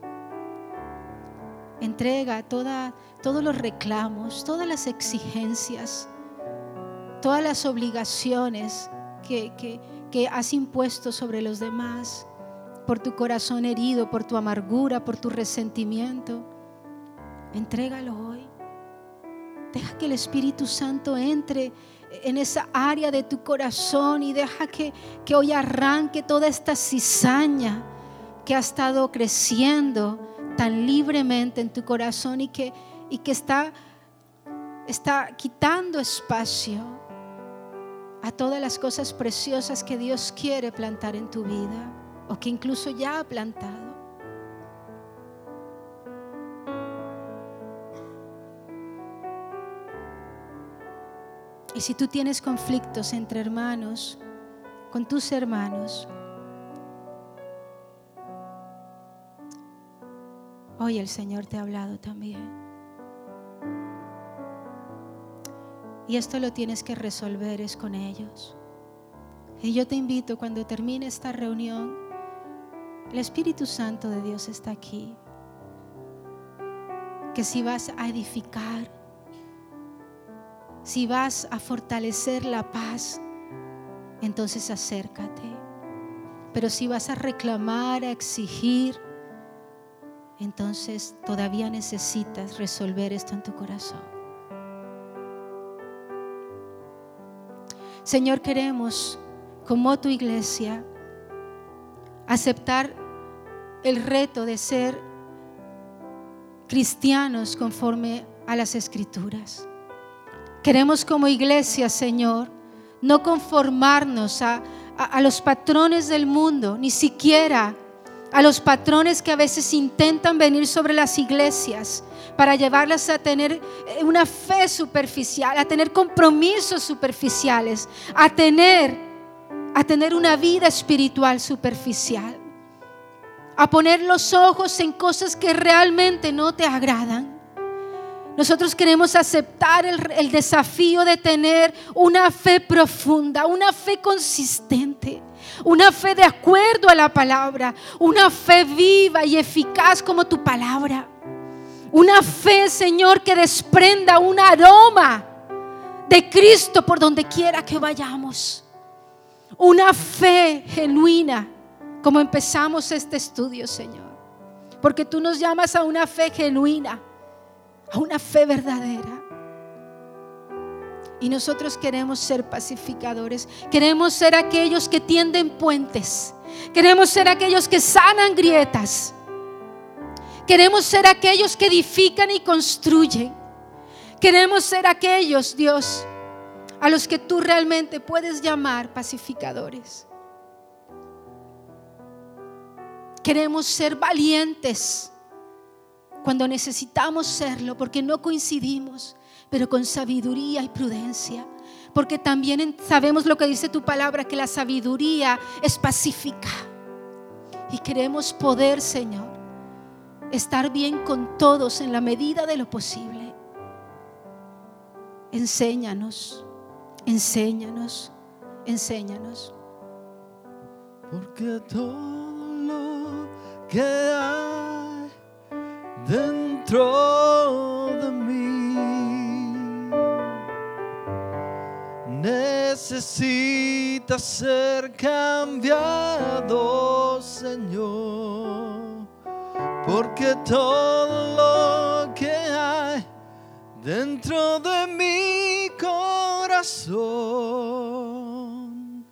Entrega toda, todos los reclamos, todas las exigencias, todas las obligaciones que, que, que has impuesto sobre los demás por tu corazón herido, por tu amargura, por tu resentimiento. Entrégalo hoy. Deja que el Espíritu Santo entre en esa área de tu corazón y deja que, que hoy arranque toda esta cizaña que ha estado creciendo tan libremente en tu corazón y que, y que está, está quitando espacio a todas las cosas preciosas que Dios quiere plantar en tu vida o que incluso ya ha plantado. Y si tú tienes conflictos entre hermanos, con tus hermanos, hoy el Señor te ha hablado también. Y esto lo tienes que resolver es con ellos. Y yo te invito, cuando termine esta reunión, el Espíritu Santo de Dios está aquí. Que si vas a edificar, si vas a fortalecer la paz, entonces acércate. Pero si vas a reclamar, a exigir, entonces todavía necesitas resolver esto en tu corazón. Señor, queremos, como tu iglesia, aceptar el reto de ser cristianos conforme a las Escrituras. Queremos como iglesia, Señor, no conformarnos a, a, a los patrones del mundo, ni siquiera a los patrones que a veces intentan venir sobre las iglesias para llevarlas a tener una fe superficial, a tener compromisos superficiales, a tener, a tener una vida espiritual superficial, a poner los ojos en cosas que realmente no te agradan. Nosotros queremos aceptar el, el desafío de tener una fe profunda, una fe consistente, una fe de acuerdo a la palabra, una fe viva y eficaz como tu palabra. Una fe, Señor, que desprenda un aroma de Cristo por donde quiera que vayamos. Una fe genuina, como empezamos este estudio, Señor. Porque tú nos llamas a una fe genuina, a una fe verdadera. Y nosotros queremos ser pacificadores. Queremos ser aquellos que tienden puentes. Queremos ser aquellos que sanan grietas. Queremos ser aquellos que edifican y construyen. Queremos ser aquellos, Dios, a los que tú realmente puedes llamar pacificadores. Queremos ser valientes cuando necesitamos serlo, porque no coincidimos, pero con sabiduría y prudencia, porque también sabemos lo que dice tu palabra, que la sabiduría es pacífica. Y queremos poder, Señor, estar bien con todos en la medida de lo posible. Enséñanos, enséñanos, enséñanos. Porque todo lo que hay dentro de mí necesita ser cambiado, Señor. Porque todo lo que hay dentro de mi corazón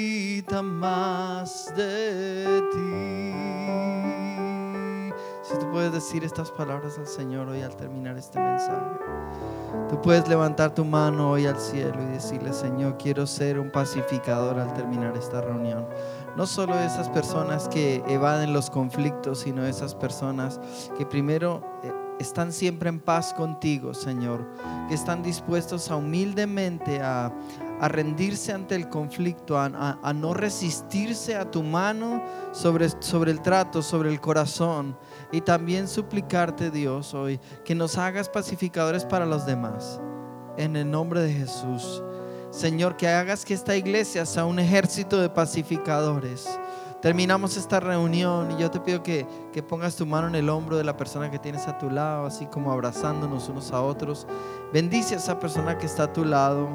necesita más de ti. Si tú puedes decir estas palabras al Señor hoy al terminar este mensaje. Tú puedes levantar tu mano hoy al cielo y decirle: Señor, quiero ser un pacificador al terminar esta reunión. No solo esas personas que evaden los conflictos, sino esas personas que primero eh, están siempre en paz contigo, Señor, que están dispuestos a humildemente a, a rendirse ante el conflicto, a, a, a no resistirse a tu mano sobre, sobre el trato, sobre el corazón. Y también suplicarte, Dios, hoy que nos hagas pacificadores para los demás, en el nombre de Jesús. Señor, que hagas que esta iglesia sea un ejército de pacificadores. Terminamos esta reunión y yo te pido que, que pongas tu mano en el hombro de la persona que tienes a tu lado, así como abrazándonos unos a otros. Bendice a esa persona que está a tu lado,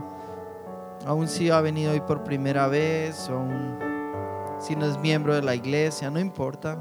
aun si ha venido hoy por primera vez, o aun si no es miembro de la iglesia, no importa.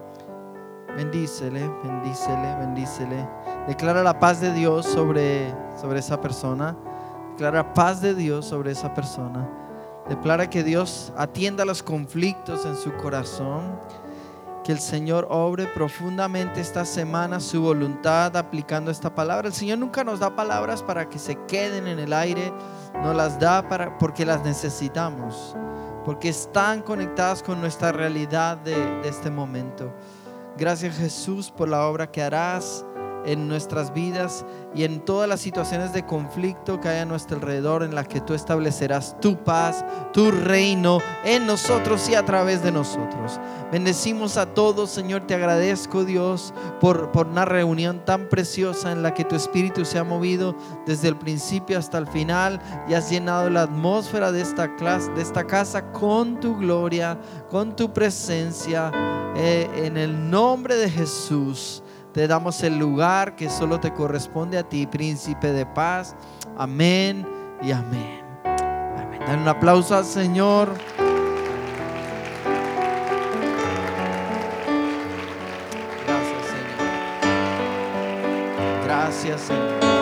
Bendícele, bendícele, bendícele. Declara la paz de Dios sobre, sobre esa persona. Declara paz de Dios sobre esa persona. Declara que Dios atienda los conflictos en su corazón. Que el Señor obre profundamente esta semana su voluntad aplicando esta palabra. El Señor nunca nos da palabras para que se queden en el aire. Nos las da para, porque las necesitamos, porque están conectadas con nuestra realidad de, de este momento. Gracias, Jesús, por la obra que harás en nuestras vidas y en todas las situaciones de conflicto que hay a nuestro alrededor, en las que tú establecerás tu paz, tu reino en nosotros y a través de nosotros. Bendecimos a todos, Señor. Te agradezco, Dios, por, por una reunión tan preciosa en la que tu Espíritu se ha movido desde el principio hasta el final y has llenado la atmósfera de esta clase, de esta casa con tu gloria, con tu presencia. Eh, en el nombre de Jesús te damos el lugar que solo te corresponde a ti, Príncipe de paz. Amén y amén. Amén. Dale un aplauso al Señor. Gracias, Señor. Gracias, Señor.